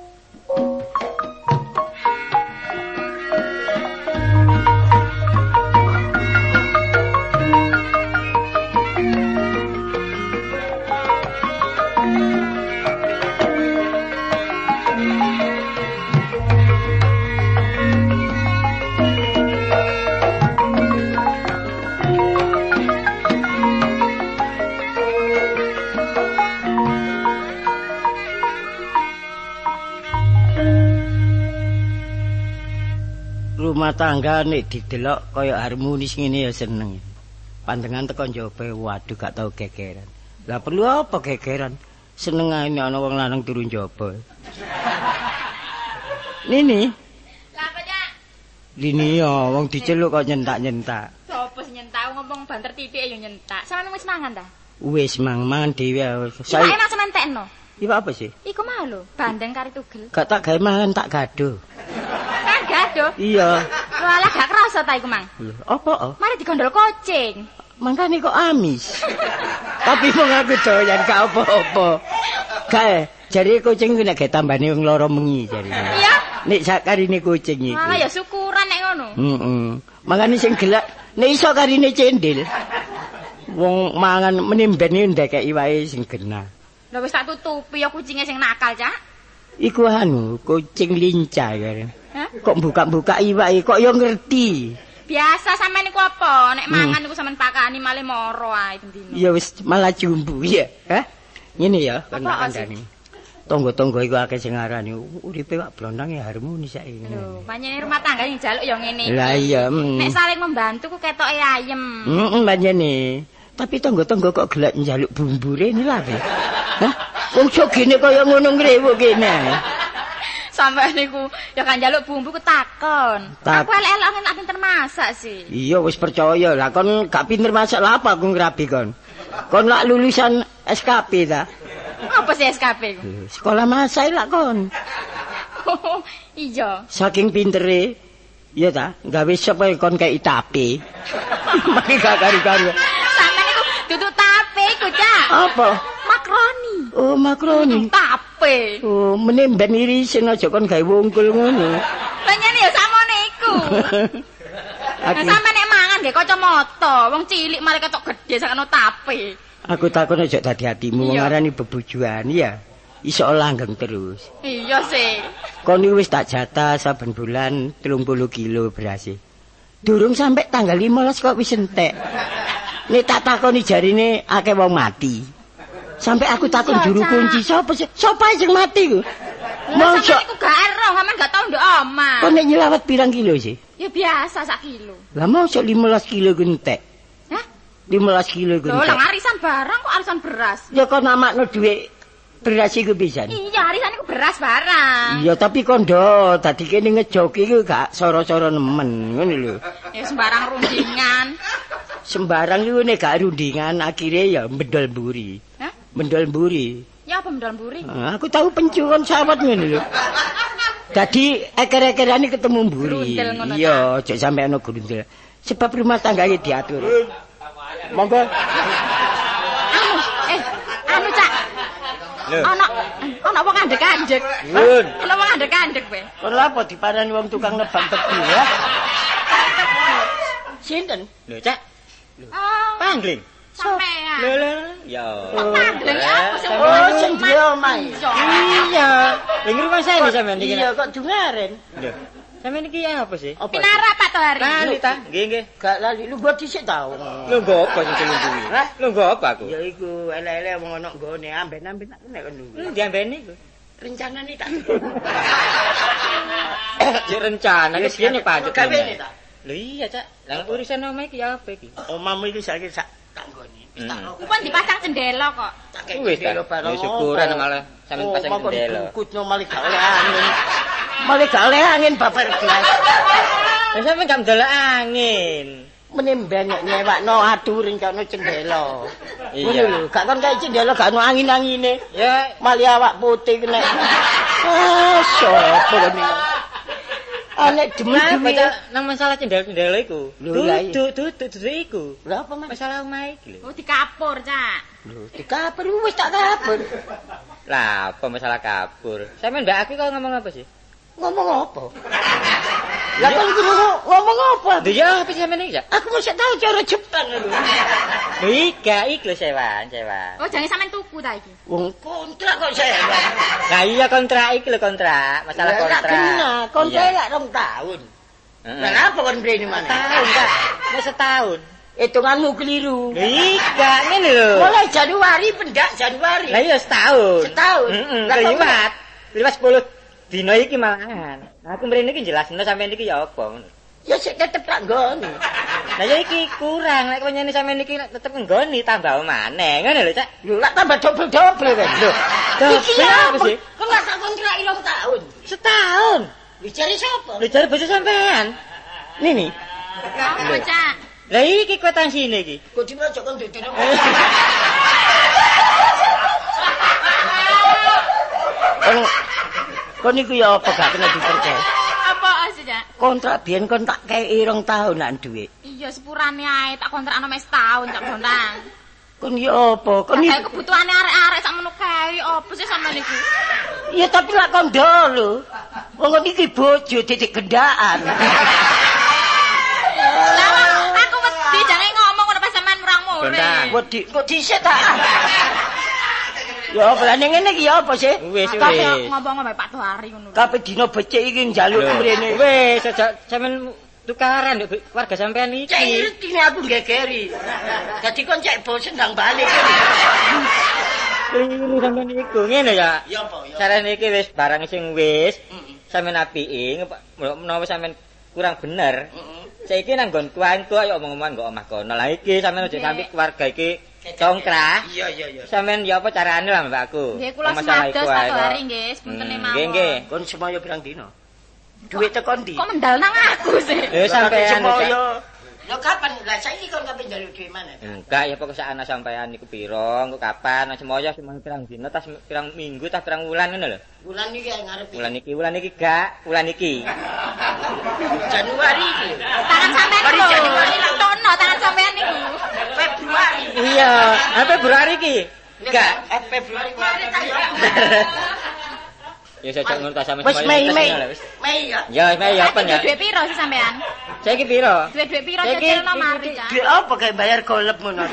Rumah tangga nek didelok kaya harmonis ngene ya seneng. Pandangan teko njaba waduh gak tau gegeran. Lah perlu apa gegeran? Seneng ae nek ana wong lanang turu njaba. Nini. Lah apa, Cak? Lini ya wong diceluk kok nyentak-nyentak. Sopo sing nyentak ngomong banter titik ya nyentak. Sampeyan wis mangan ta? Wis mangan dhewe. Saya enak sementekno. Iku apa sih? Iku mah lho, bandeng kari tugel. Gak tak gawe mangan tak gaduh. Kan gaduh. Iya. Walah gak kerasa ta iku, Mang. Apa? Mari digondol kucing. Mangkane kok amis. Tapi wong aku doyan gak apa-apa. Kae, jare kucing ku nek gawe tambane wong lara mengi jare. Iya. Nek sakarine kucing iki. Malah ya syukuran nek ngono. Mangane sing gelak nek iso karine cendil. Wong mangan menimben ndekeki wae sing genah. Lah wis tak tutupi ya kucinge sing nakal, Cak. Iku kucing lincah kan. Hah? Kok buka-buka iwake kok ya ngerti. Biasa sampean niku apa? Nek mangan niku sampean pakani malih moro ae dendino. Ya wis malah jumbu ya. Hah? Ngene ya kan kandhane. Tonggo-tonggo iku akeh sing ngarani uripe wak blondang ya harmonis saiki. Lho, pancene rumah tangga sing njaluk ya ngene. Lah iya. Nek saling membantu ku ketoke ayem. Pancene. Tapi tonggo-tonggo kok gelek njaluk bumbure ini lha. Hah? Wong jogene kaya ngono ngrewuk kene. Sampai niku ya kan njaluk bumbu ku takon. Aku elek-elek enak pinter masak sih. Iya wis percaya lah kon gak pinter masak lah apa aku ngrabi kon. Kon lak lulusan SKP ta? Apa sih SKP ku? Sekolah masak lah kon. Iya. Saking pintere iya ta, gawe sop kon kei tape. Maki gak karo-karo. Sampe niku duduk tape ku, Cak. Apa? Makroni. Oh, makroni. Tape. Oh, menimben irisin aja kon gawe wungkul ngono. Penyane ya samone iku. Nah, sampe nek mangan nggih kacamata, wong cilik malah ketok gedhe sakno tape. Aku takon aja dadi atimu wong arani bebujuan ya. Iso langgeng terus. Iya sih. Kon wis tak jatah saben bulan 30 kilo beras. Durung sampai tanggal 15 kok wis entek. Nek tak takoni jarine akeh wong mati. Sampai aku takon juru kunci sapa sing mati ku? Mosok iku gak ero, sampean gak tau ndok omah. Kok nek nyelawat pirang kilo sih? Ya biasa 1 kilo. Lah mosok 15 kilo ku entek. 15 kilo ku. Lho, lah arisan barang kok arisan beras. Ya kok namakno dhuwit beras iku pisan. Iya, arisan iku beras barang. Iya, tapi kondo dadi kene ngejoki iku gak soro-soro nemen, ngono lho. Ya sembarang rundingan. Sembarang iku nek gak rundingan akhire ya mendol mburi. Hah? Mendol mburi. Ya apa mendol mburi? Aku tahu pencukon sawat ngono lho. Dadi eker-ekerane ketemu mburi. Iya, aja sampe ana grundel. Sebab rumah tangga iki diatur. Monggo. Anu Cak. Ana wong andek-andek. Ana wong andek-andek kowe. Kon lha apa diparani wong tukang nebang tebu ya? Sinten? Lho, Cak. Oh, Pangling. sampean. Lho, ya. Pangling apa sing sing duwe omah. Iya. Ning rumah saya sampean iki. Iya, kok dungaren. Lho. Sampeyan iki apa sih? Pinara Pak Tohari. Lali ta? Nggih, nggih. Gak lali lu gua dhisik tau. Lho, nggo apa sing dilungguhi? Hah? Lho, nggo apa aku? Ya iku elek-elek wong ana nggone amben-amben tak nek kon nunggu. Diambeni iku. Rencanane tak. Cek rencana wis piye Pak? Gawene ta. Lho iya, Cak. Lah urusan omah iki ya apa iki? Omahmu iki saiki sak tanggone. Wis tak Ku pun dipasang jendela kok. tak Wis ta. Ya syukuran malah sampeyan pasang jendela. Kutno malih gak oleh angin. Malih gak oleh angin babar gelas. Lah sampeyan gak ndelok angin. Menimben nek nyewakno adu rencana jendela. Iya. Ngono lho, gak kon kaya jendela gak ono angin-angine. Ya, Malih awak putih kena. Sopo ngene. Anek demi-demi nang masalah jendela-jendela iku. Dudu iku. Lha apa Mas? Masalah omah iki lho. Oh dikapur, Cak. Lho, dikapur wis tak kapur. Lah, apa masalah kabur? Sampeyan Mbak Aki kok ngomong apa sih? Ngomong apa? Lah kon iki ngomong apa? Lho ya apa sih sampeyan iki, Cak? Aku mesti tahu cara Jepang lho. Lho iki lho sewan. Oh jangan sampean tuku ta iki. Wong kontrak kok saya. Lah iya kontrak iki lho kontrak, masalah kontrak. Kontrak lak 2 tahun. Lah apa kon mrene maneh? Tahun, Cak. Wis setahun. Hitunganmu keliru. Lho iki ngene lho. Mulai Januari pendak Januari. Lah iya setahun. Setahun. Lah liwat 10 dina iki malahan. Aku mrene iki jelasno sampeyan iki ya apa ngono. Ya sik tetep tak nggoni. Lah ya iki kurang nek nyene sampeyan iki tetep nggoni tambah maneh. Ngono lho, Cak. Lho lak tambah dobel-dobel kan. Lho. Iki apa sih? Kok lak tak kontrak 2 tahun. Setahun. Dicari sapa? Lho jare bojo sampean. Nini. Apa, Cak? Lah iki kwitansinya iki. Kok dimojok kon duduk. Kon iku ya apa gak kena dipercaya? Apa sih, Cak? Kontrak biyen kon tak kei 2 tahun nak duit. Iya sepurane ae tak kontrakno mes tahun Cak Bontang. Kon ya apa? Kon Kayak kebutuhane arek-arek sak ngono kae apa sih sampean iku? ya tapi lak kondo lho. Wong kon iki bojo titik gendaan. Lah aku wedi jange ngomong ngono pas sampean murang murid. Wedi kok dhisik ta? Ya apa ning ngene iki ya apa sih? Wis Ngomong mbek Pak Tohari ngono. Kabeh dina becik iki njaluk mrene. Wis aja sampean tukaran nduk warga sampean iki. Cek ngerti aku gegeri. Dadi kon cek bosen ndang balik. Ini sampean iku ngene ya. Ya apa ya? Carane iki wis barang sing wis sampean apiki menawa sampean kurang bener. Saiki nang nggon tuanku ayo omong-omongan kok omah kono. Lah iki sampean aja sampe keluarga iki congkrah. Iya. Sampeyan ya apa carane lah Mbakku? Nggih kula semados Pak Tohari nggih, sepuntene mawon. Nggih. Kon semaya pirang dina? Duit tekan ndi? Kok mendal nang aku sih? Sampeyan semaya. Lho kapan? Lah saiki kon kabeh njaluk duit mana? Enggak ya pokok sak ana sampeyan niku pira, engko kapan semoyo semono pirang dina tas pirang minggu tas pirang wulan ngono lho. Bulan iki ngarep. Wulan iki gak, wulan iki. Januari iki. Tangan sampean lho. Januari lak tono tangan sampean niku. Februari. Iya, Februari iki. Enggak, Februari kemarin. Ya sejak ngono ta sampeyan. Wis Mei ya. Ya Mei ya pen ya. Duit piro sih sampean? Saiki piro? Duit piro cecelno mari, Cak. Duit apa kayak bayar golep ngono.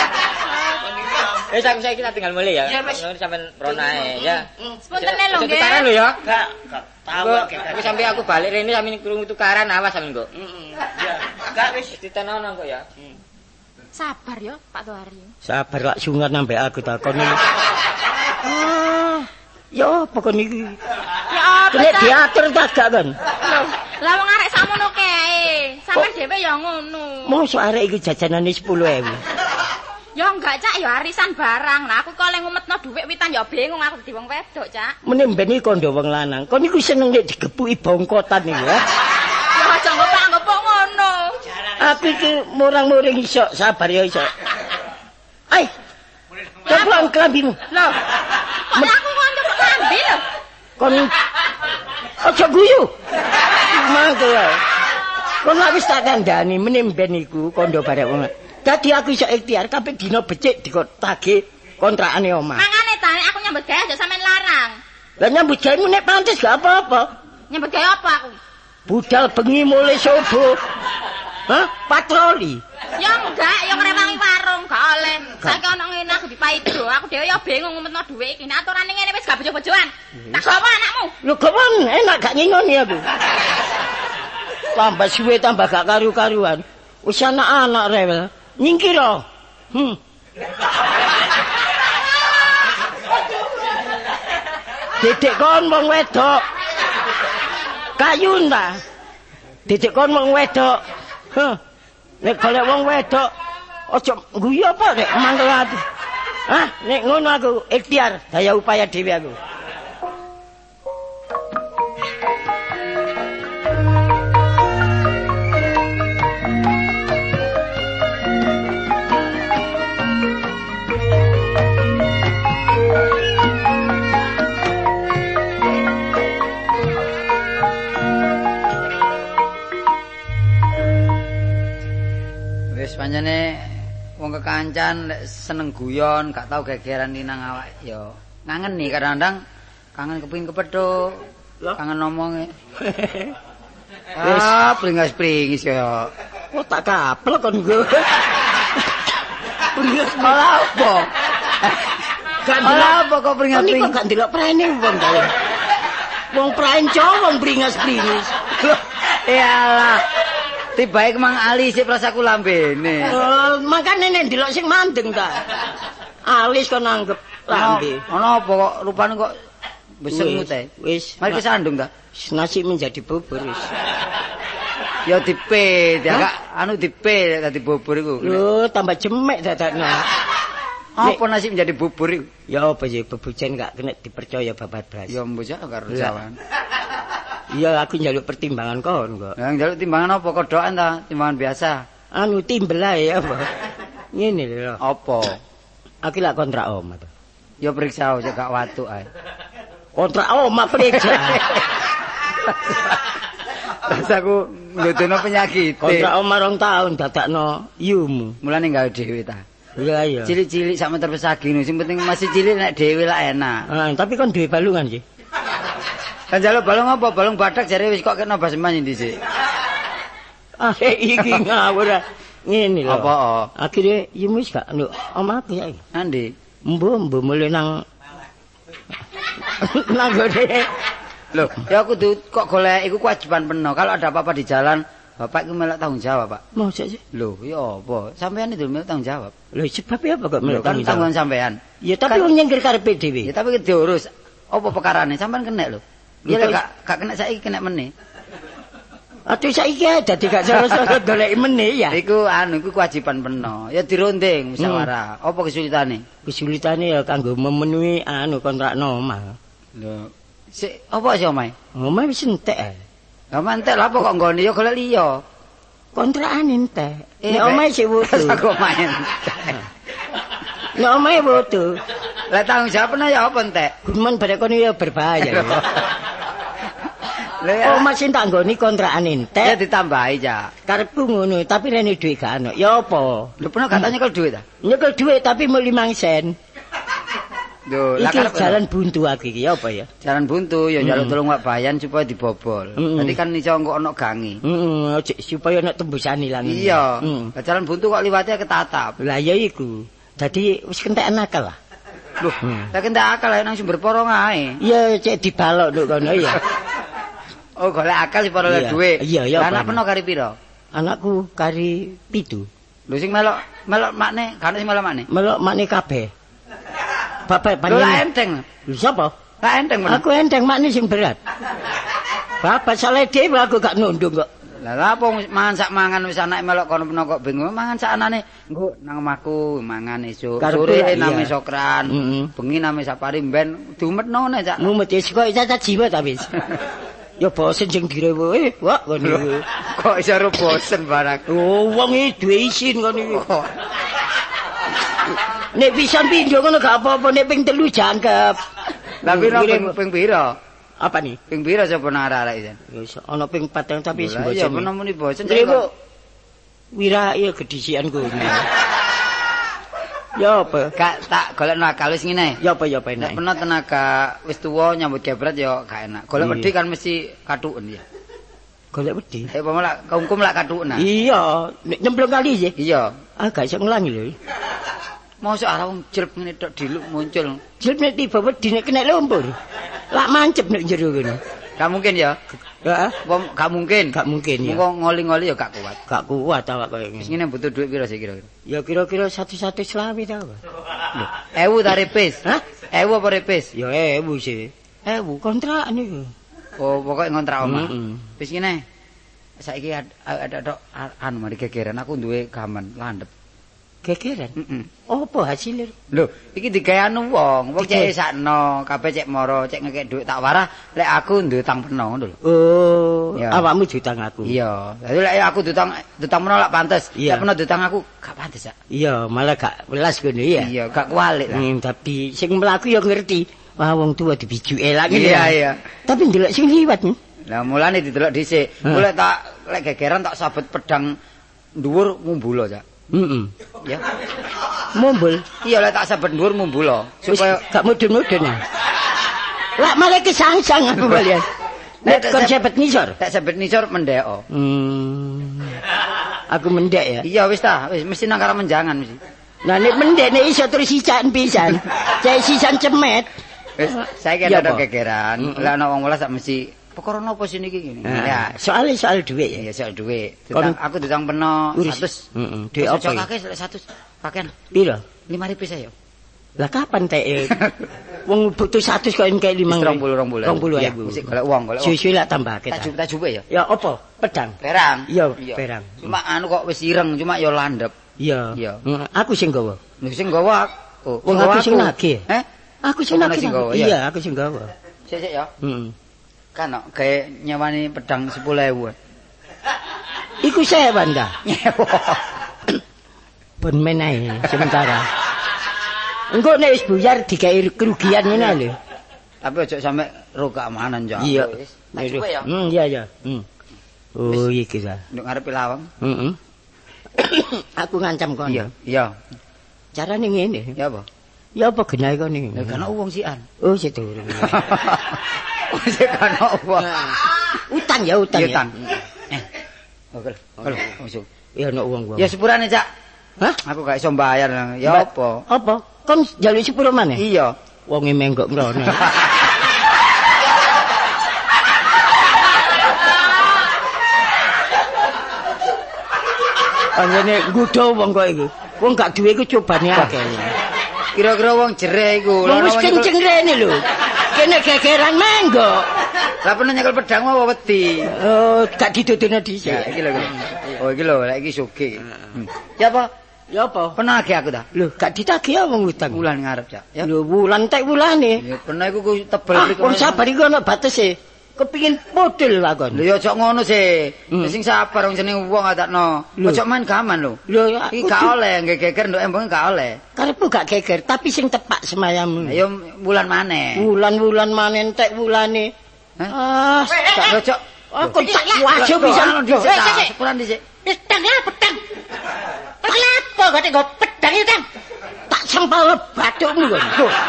Saiki tak tinggal mulai ya. Ngono sampean ronae ya. Sepuntene lho nggih. Tukaran lho ya. Gak tahu Aku sampai aku balik rene sampeyan krungu tukaran awas sampeyan kok. Ya. Gak wis ditenono kok ya. Sabar yo Pak Tohari. sabar lak sungat sampe aku takon. Ya pokok niki. Ya apa Kene Cak? diatur ta gak kan? Lah wong arek sakmono kae. Sampe dhewe ya ngono. Mosok arek iki jajanane 10.000. Ya enggak Cak, ya arisan barang. Lah aku kok le ngumetno dhuwit witan ya bingung aku di wong wedok, Cak. Meneh mbene kondo wong lanang. Kon niku seneng nek digepuki bongkotan iki ya. Ya aja ngopok ngono. Aku iki murang-muring iso, sabar ya iso. Ai. Coba klambimu. Loh. Kok aku kok njupuk klambi lho? Kon aja guyu. Mangke wae. Kon lak wis tak kandhani meneh ben iku kondo barek wong. Dadi aku iso ikhtiar kabeh dina becik dikotake kontrakane omah. Mangane ta nek aku nyambut gawe aja sampean larang. Lah nyambut gawe nek pantes gak apa-apa. Nyambut gawe apa aku? Budal bengi mulai subuh. Hah? Patroli. Ya enggak, ya ngrewangi warung gak oleh. Saiki ana ngene aku dipaido. Aku dhewe ya bingung ngumetno dhuwit iki. Nek aturane ngene wis gak bojo-bojoan. Tak gawa anakmu. Lho gawon enak gak ngingoni aku. Tambah suwe tambah gak karu-karuan. Wis anak-anak rewel. Nyingkira. Dedek kon wong wedok. Kayun ta. Dedek kon wong wedok. Nek golek wong wedok aja guyu apa nek mangkel ati. Hah, nek ngono aku ikhtiar daya upaya dhewe aku. Pancene wong kekancan lek seneng guyon, gak tau gegeran nang awak ya. Ngangeni kadang-kadang kangen kepengin kepethuk, kangen ngomonge. Pringas-pringis ya. Oh tak kapel kon nggo. Pringas apa? Gak apa kok pringas-pringis? Kok gak ndelok prene wong kaya. Wong pranco wong pringas-pringis. Iyalah. Tibae kemang alis sik prasaku lambene. Makane nek ndelok sing mandeng ta. Alis kok nanggep lambe. Ana apa kok rupane kok besenmu teh? Wis, mari kesandung ta? Nasi menjadi bubur wis. Ya dipe, ya anu dipe dadi bubur iku. Lho, tambah jemek dadakno. Apa nasi menjadi bubur iku? Ya apa sih bebujen gak kena dipercaya babat blas. Ya mbok karo jawan. Iya aku njaluk pertimbangan kon kok. Lah njaluk timbangan apa kodokan ta? Timbangan biasa. Anu timbel ae apa. Ngene lho. Apa? Aku lak kontrak omah to. Ya periksa aja gak watuk ae. Kontrak omah periksa. Rasaku nggodono penyakit. Kontrak omah 2 tahun dadakno yumu. Mulane gawe dhewe ta. Iya iya. Cilik-cilik sak meter pesagi no. Sing penting masih cilik nek dhewe lak enak. Tapi kon duwe balungan sih. Kan jaluk balung apa? Balung badak jare wis kok kena baseman dhisik. Iki ngawur. Ngene lho. Apa? Akhire yumu wis gak nduk omah aku saiki. Andi. Mbo mulai nang gede. Loh, ya aku kok golek iku kewajiban penuh. Kalau ada apa-apa di jalan, bapak iku melok tanggung jawab, Pak. Mosok sih? Loh, ya apa? Sampeyan itu melok tanggung jawab. Lho sebab apa kok melok Kan tanggungan sampean. Ya tapi wong nyengger karepe dhewe. Ya tapi diurus. Apa perkarane? Sampean kena lho. Ya gak kena saiki kena meneh. Aduh saiki dadi gak cara-cara golek meneh ya. Iku iku kewajiban penuh. Ya dirunding musyawarah. Apa kesulitane? Kesulitane ya kanggo memenuhi kontrak omah. Lho, sik apa sih omahe? Omah wis entek. Lah mantek lha apa kok nggone ya golek liya. Kontrakan entek. Nek omahe sik wudu. Aku main. Nek omahe wudu. Lah tanggung jawabna ya apa entek? Gumen barek kono ya berbahaya. Lah omah sing tak nggoni kontrakan entek. Ya ditambahi ya. Karepku ngono, tapi rene dhuwit gak ono. Ya apa? Lho pernah katanya kalau duit ta? Nyekel dhuwit tapi mau 5 sen. Lho, iki jalan buntu aku iki apa ya? Jalan buntu ya njaluk tolong Pak Bayan supaya dibobol. Dadi kan iso engko ana gangi. Supaya ana tembusan ilang. Iya. Jalan buntu kok liwate ketatap. Lah ya iku. Dadi wis kentek nakal lah. Loh, tak kentek akal nang sumber porong ae. Iya, cek dibalok nduk kono ya. Oh, golek akal diparo dhuwit. Iya, iya. Anak peno kari pira? Anakku kari 7. Lho sing melok makne, kan sing melok makne. Melok makne kabeh. Bapak Lho lah enteng. Lho sapa? Lah enteng men. Aku enteng makne sing berat. Bapak saleh dhewe aku gak nundung kok. Lah apa mangan sak mangan wis anake melok kono peno kok bingung mangan sak anane. Engko nang omahku mangan esuk. Sore name sokran. Bengi name sapari ben diumetno ne cak. Mumet wis kok cacat jiwa ta wis. Ya bosen sing direwe wak ngono. Kok iso bosen barang. Oh, wong iki duwe isin ngono iki. Nek pisan pindho ngono gak apa-apa, nek ping 3 jangkep. Tapi ping pira? Apa nih? Ping pira sapa nang arek-arek iki? Ya ana ping 4 tapi wis bosen. Ya peno muni bosen. Iku wira ya gedhisikan kono. Ya apa? Gak tak golekno akal wis ngene. Ya apa enak. Nek peno tenaga wis tuwa nyambut gebret ya gak enak. Golek wedi kan mesti kathuken ya. Golek wedi. Apa lak kaumkum lak kathuken. Iya, nek nyemplung kali ya. Iya. Ah gak iso ngelangi lho. Mosok arep wong jelep ngene tok diluk muncul. Jelep nek tiba wedi nek kena lumpur. Lak mancep nek jero kene. Gak mungkin ya. Heeh. Gak mungkin. Gak mungkin ya. Engko ngoli-ngoli ya gak kuat. Gak kuat awak koyo ngene. Wis ngene butuh duit pira sih kira-kira? Ya kira-kira 100 selawi ta. Lho, 1000 ta repis? Hah? 1000 apa repis? Ya 1000 sih. 1000 kontrak niku. Oh, pokoknya ngontrak omah. Wis ngene. Saiki ada anu mari gegeran aku duwe gaman landhep. Gegeran? Apa hasilnya? Lho, iki digawe anu wong cek sakno, kabeh cek moro, cek ngekek dhuwit tak warah, lek aku duwe utang peno ngono lho. Oh, awakmu diutang aku. Iya. Dadi lek aku diutang peno lak pantes, lek peno diutang aku gak pantes ya. Iya, malah gak welas ngono ya. Iya, gak kualik lah. Tapi sing mlaku ya ngerti. Wah, wong tuwa dibijuke lak ngene. Iya, iya. Tapi ndelok sing liwat. Lah mulane didelok dhisik. Golek tak lek gegeran tak sabet pedang dhuwur mumbula, Cak. Ya. Mumbul. Iya lek tak sabet dhuwur mumbula supaya gak mudun-mudun ya. Lah malah kesangsang aku balian. Nek kon sebet nisor. Tak sebet nisor mendhek. Aku mendhek ya. Iya wis ta, wis mesti nang karo menjangan mesti. Nah nek mendhek nek iso terus sisan pisan. Cek sisan cemet. Wis saiki ada gegeran. Lah ana wong welas sak mesti perkara napa sih niki ngene. Ya, soal dhuwit ya. Iya, soal dhuwit. Aku ditang peno 100. Dhuwit apa? Cocokake 100. Pakaian. Piro? 5 ripis ayo. Lah kapan teke? Wong butuh 100 kok engke 5. 20.000. Ya, mesti golek wong, golek wong. Suwi-suwi lak tambahke. Tak jupe ya. Ya apa? Pedang. Perang. Iya, perang. Cuma anu kok wis ireng, cuma ya landhep. Iya. Aku sing gawa. Lho sing gawa. Oh, wong aku sing nagih. Aku sing nagih. Iya, aku sing gawa. Sik ya. Kan gawe nyewani pedang 10.000. Iku sewan ta? Pun menae sementara. Engko nek wis buyar digawe kerugian ngene lho. Tapi aja sampe rokak manan ya. Iya. Tak cuwe ya. Iya. Oh, iki ta. Nduk ngarepe lawang. Aku ngancam kon. Iya. Carane ngene. Ya apa? Ya apa genahe kon iki? Ya kan wong sian. Oh, sedurung. Wis kan apa? Utang ya. Utang. Oke. Masuk. Ya ono wong. Ya sepurane, Cak. Hah? Aku gak iso bayar. Ya apa? Apa? Kon njaluk sepuro maneh? Iya. Wonge menggok mrono. Anjene nggodho wong kok iku. Wong gak duwe iku cobane akeh. Kira-kira wong jere iku. Wis kenceng rene lho. Kene gegeran menggok. Lah pernah nyekel pedang apa wedi? Oh, gak didodono dhisik. Ya iki lho. Oh iki lho, lek iki sugih. Ya apa? Ya apa? Penagih aku ta. Lho, gak ditagih wong utang. Wulan ngarep, Cak. Ya. Lho, wulan tek wulane. Ya pernah iku tebel mriku. Wong sabar iku ana batese. Kepingin model lakon. Lho ya aja ngono sih. Sing sabar wong jeneng wong atakno. Aja main gaman lho. Lho iki gak oleh nggih geger nduk embung gak oleh. Karepku gak geger, tapi sing tepak semayam. Ya wulan maneh. Wulan maneh entek wulane. Ah, gak cocok. Aku tak wajo pisan. Sepuran dhisik. Pedang ya, pedang. Kenapa gak tengok pedang itu, Tang? Tak sempal bathukmu kok.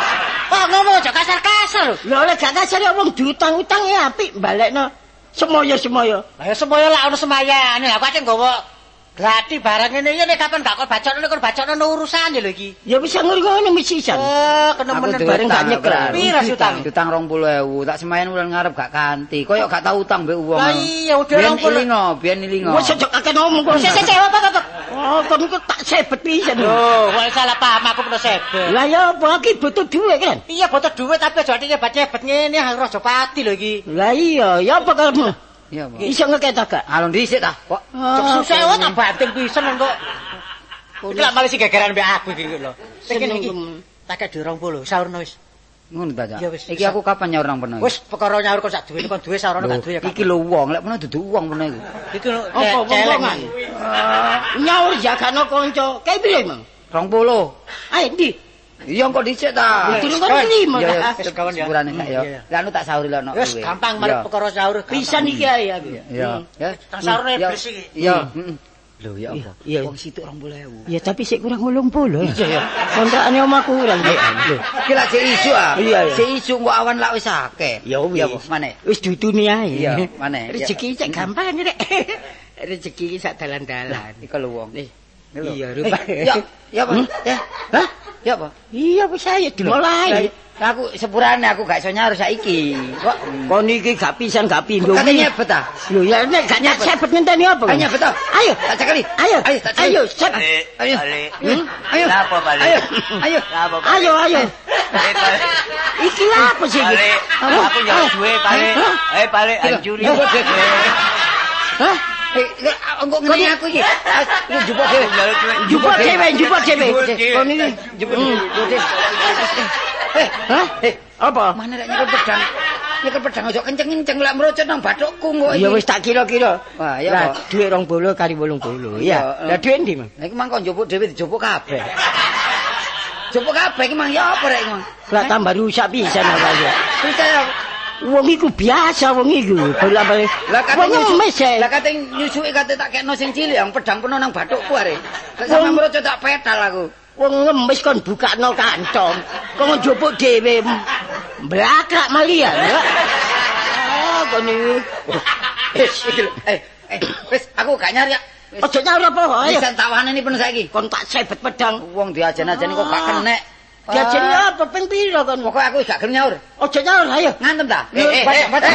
Kok ngomong aja kasar-kasar. Lho lek gak kasar ya wong diutang-utang ya apik balekno. Semoyo-semoyo. Lah ya semoyo lak ono semayane. Aku aceh nggawa grati barang ngene iki nek kapan gak kon bacokno urusan ya lho iki. Ya bisa ngono mesti isan. Oh, kenemen bareng gak nyekel. Pira utang? Utang 20.000, tak semayan wulan ngarep gak kanthi. Koyok gak tau utang mbek wong. Lah iya udah 20. Biyen ilingo. Wes aja akeh ngomong kok. Sik apa? Oh, kon iku tak sebet pisan. Lho, kok salah paham aku pernah sebet. Lah ya apa iki butuh duit kan? Iya butuh duit tapi aja atine bacebet ngene Raja Pati lho iki. Lah iya, ya apa kamu? Iya, Pak. Iso ngeket gak? Alon dhisik ta. Kok susah tak banting pisan kok. Iki lak malah sing gegeran mbek aku iki lho. Sing kene iki tak kek 20 saurno wis. Ngono ta, Cak. Ya wis. Iki aku kapan nyaur nang peno? Wis perkara nyaur kok sak duwe kon duwe saurno gak duwe ya. Iki lho wong, lek peno dudu wong peno iku. Iki lho Apa wong-wongan? Nyaur jagano kanca. Kae piye, Mang? 20. Ayo ndi? Iya kok dhisik ta. Durung kon terima. Ya wis kawan ya. sepurane sak ya. Lah anu tak sauri lho nek Wis gampang marep perkara saur. Pisan iki ae aku. Iya. Ya. Tang saurne bersih iki. Iya, heeh. Lho ya apa? Iya. Wong situk 20.000. Ya tapi sik kurang 80. Iya ya. Kontrakane omahku kurang. Lho. Iki lak sik isu ah. Iya. Sik isu kok awan lak wis akeh. Ya wis. Maneh. Wis dutune ae. Iya, maneh. Rezeki cek gampang rek. Rezeki iki sak dalan-dalan. Iki lho wong. Iya, rupa. Ya apa? Ya. Hah? Ya apa? Iya wis ayo dimulai. Aku sepurane aku gak iso nyaur saiki. Kok Kon iki gak pisan gak pindho. katanya nyebet ta? Lho ya nek gak nyebet ngenteni apa? Ayo nyebet ta? Ayo, tak cekali. ayo. tak cekali. Ayo, set. Ayo. Ayo. Apa balik? Ayo. Ayo. Ayo. Iki apa sih iki? Aku nyari duwe balik. Balik hancuri. Hah? Engko ngene aku iki. Jupuk dhewe. Jupuk dhewe. Kon iki Jupuk dhewe. Hah? Apa? Mana rek nyekel pedang? Nyekel pedang aja kenceng-kenceng lek mrocot nang bathukku kok iki. Ya wis tak kira-kira. Wah, ya Lah kok. dhuwit 20 kali 80. Ya. Lah dhuwit ndi, Mang? Lah iki mang kok njupuk dhewe dijupuk kabeh. Jupuk kabeh iki mang ya apa rek mang? Lah tambah rusak pisan apa ya. Percaya Wong iku biasa wong iku. Bola-bali. lah kate wong mesek. Lah kate nyusuki kate tak kekno sing cilik yang pedang peno nang bathukku are. Lek sampe mrocot tak petal aku. Wong ngemis kon bukakno kantong. Kok njupuk dhewe. Blakrak malia. Ah, kon iki. Wis aku gak nyari ya. Aja nyaur apa ayo. Bisa tak wani peno saiki. Kon tak sebet pedang. Wong diajen-ajeni kok gak kenek. Diajen apa ping pira kon? Pokoke aku gak gelem nyaur. Aja nyaur ayo. Ngantem ta? Baca.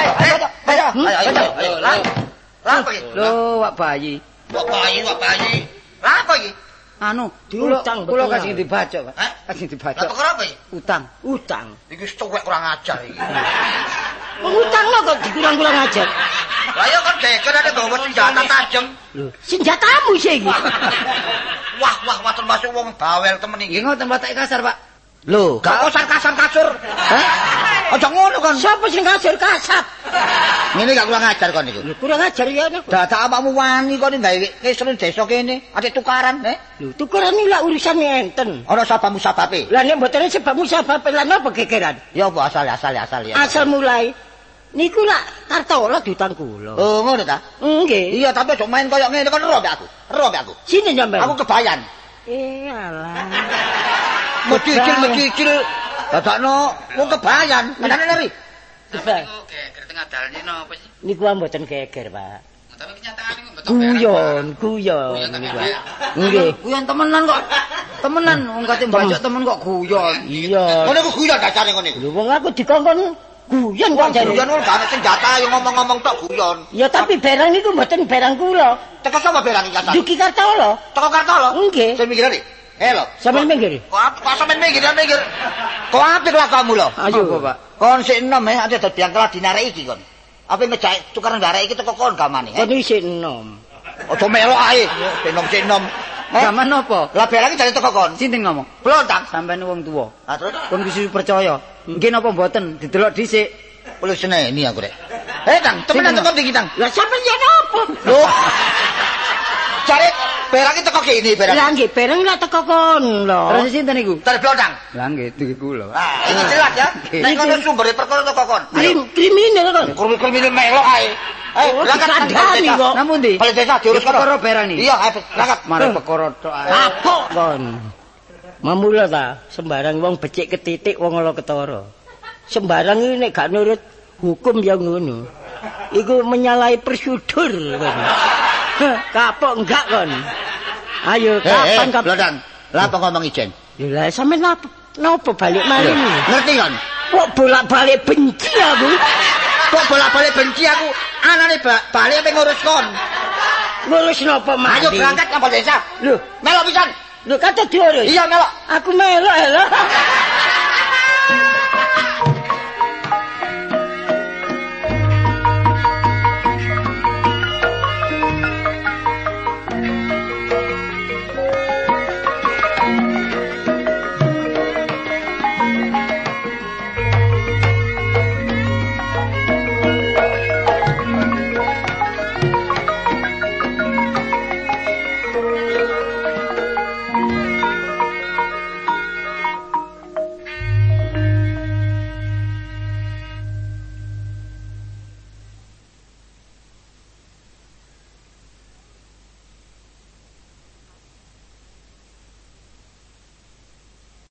Ayo. Lah apa iki? Lho, wak bayi. Wak bayi. Lah apa iki? Anu, diutang kula betul. kasih dibacok, Pak. Hah? Kasih Lah dibacok. perkara apa iki? Utang. Iki wis tuwek kurang ajar iki. Ngutangno kok dikurang-kurang ajar. Lah ya kan geger ada bawa senjata tajem. Lho, senjatamu sih iki. Wah termasuk wong bawel temen iki. Nggih ngoten batak kasar, Pak. Lho, Gak kasar-kasur. hah? Aja ngono kon. Siapa sing kasar kasap? Ngene gak kurang ajar kon iku. Lho, kurang ajar ya nek. Dadak awakmu wani kon gawe kesel desa kene, ate tukaran, Lho, tukaran iki lak urusan enten. Ana sabamu sababe. Lah nek mboten sebabmu sebab lan apa gegeran? Ya apa asal ya. Asal mulai niku lak kartola diutang kula. Oh, ngono ta? Nggih. Iya, tapi aja main koyo ngene kon ero mbek aku. Sini nyampe. Aku kebayan. Alah. Medicil. Dadakno wong kebayan. Menane neri. Coba. Geger tengah dalan iki napa sih? Niku mboten geger, Pak. Tapi kenyataane kok mboten. Guyon niku. Nggih. Guyon temenan kok. Temenan wong kate bacok temen kok guyon. Iya. Ngono ku guyon dasare ngono iku. Lho wong aku dikongkon guyon kok jare. Guyon wong gak senjata yo ngomong-ngomong tok guyon. Ya tapi barang niku mboten barang kula. Teko sapa berang iki asal? Duki Kartolo. Teko Kartolo. Nggih. Sing mikir iki. Lho. Sampeyan minggir. Kok sampean mikir. Kok apik lah kamu lho. Ayo, Pak. Kon sik enom ate dadi angkel dinarek iki kon. Apa ngejak tukaran garek iki teko kon gamane. Kon isih enom. Aja melok ae. Enom. Zaman napa? Lah berang iki jane teko kon. Sinten ngomong? Blontang. Sampeyan wong tuwa. Ah terus Kon kudu percaya. Nggih napa mboten? Didelok dhisik. Wis seneni aku rek. Tang, temenan teko ndi Tang? Lah sampeyan yen apa? Lho. Cari berang iki teko kene berang. Lah nggih bareng lak teko kon lho. Terus sinten niku? Cari blontang. Lah nggih iki kula. Ah, ini jelas ya. Nek ngono sumbere perkara teko kon. Kriminal kon. Kriminal melok ae. Ayo, Lah kan kandhani kok. Namun ndi? Balik desa diurus Perkara berang nih. Iya, berangkat. Mare perkara tok ae. Kapok kon. Mamula ta, sembarang wong becik ketitik wong ala ketara. Sembarang iki nek gak nurut hukum ya ngono. Iku menyalahi prosedur kon. Kapok enggak kon. Ayo kapan Blodang. Lah apa ngomong ijen? Ya lah sampe napa balik malih. Ngerti kon? Kok bolak-balik benci aku. Kok bolak-balik benci aku? Anane balik apa ngurus kon? Ngurus napa malih? Ayo berangkat napa desa? Lho, melok pisan. Lho kata diurus. Iya melok. Aku melok lho.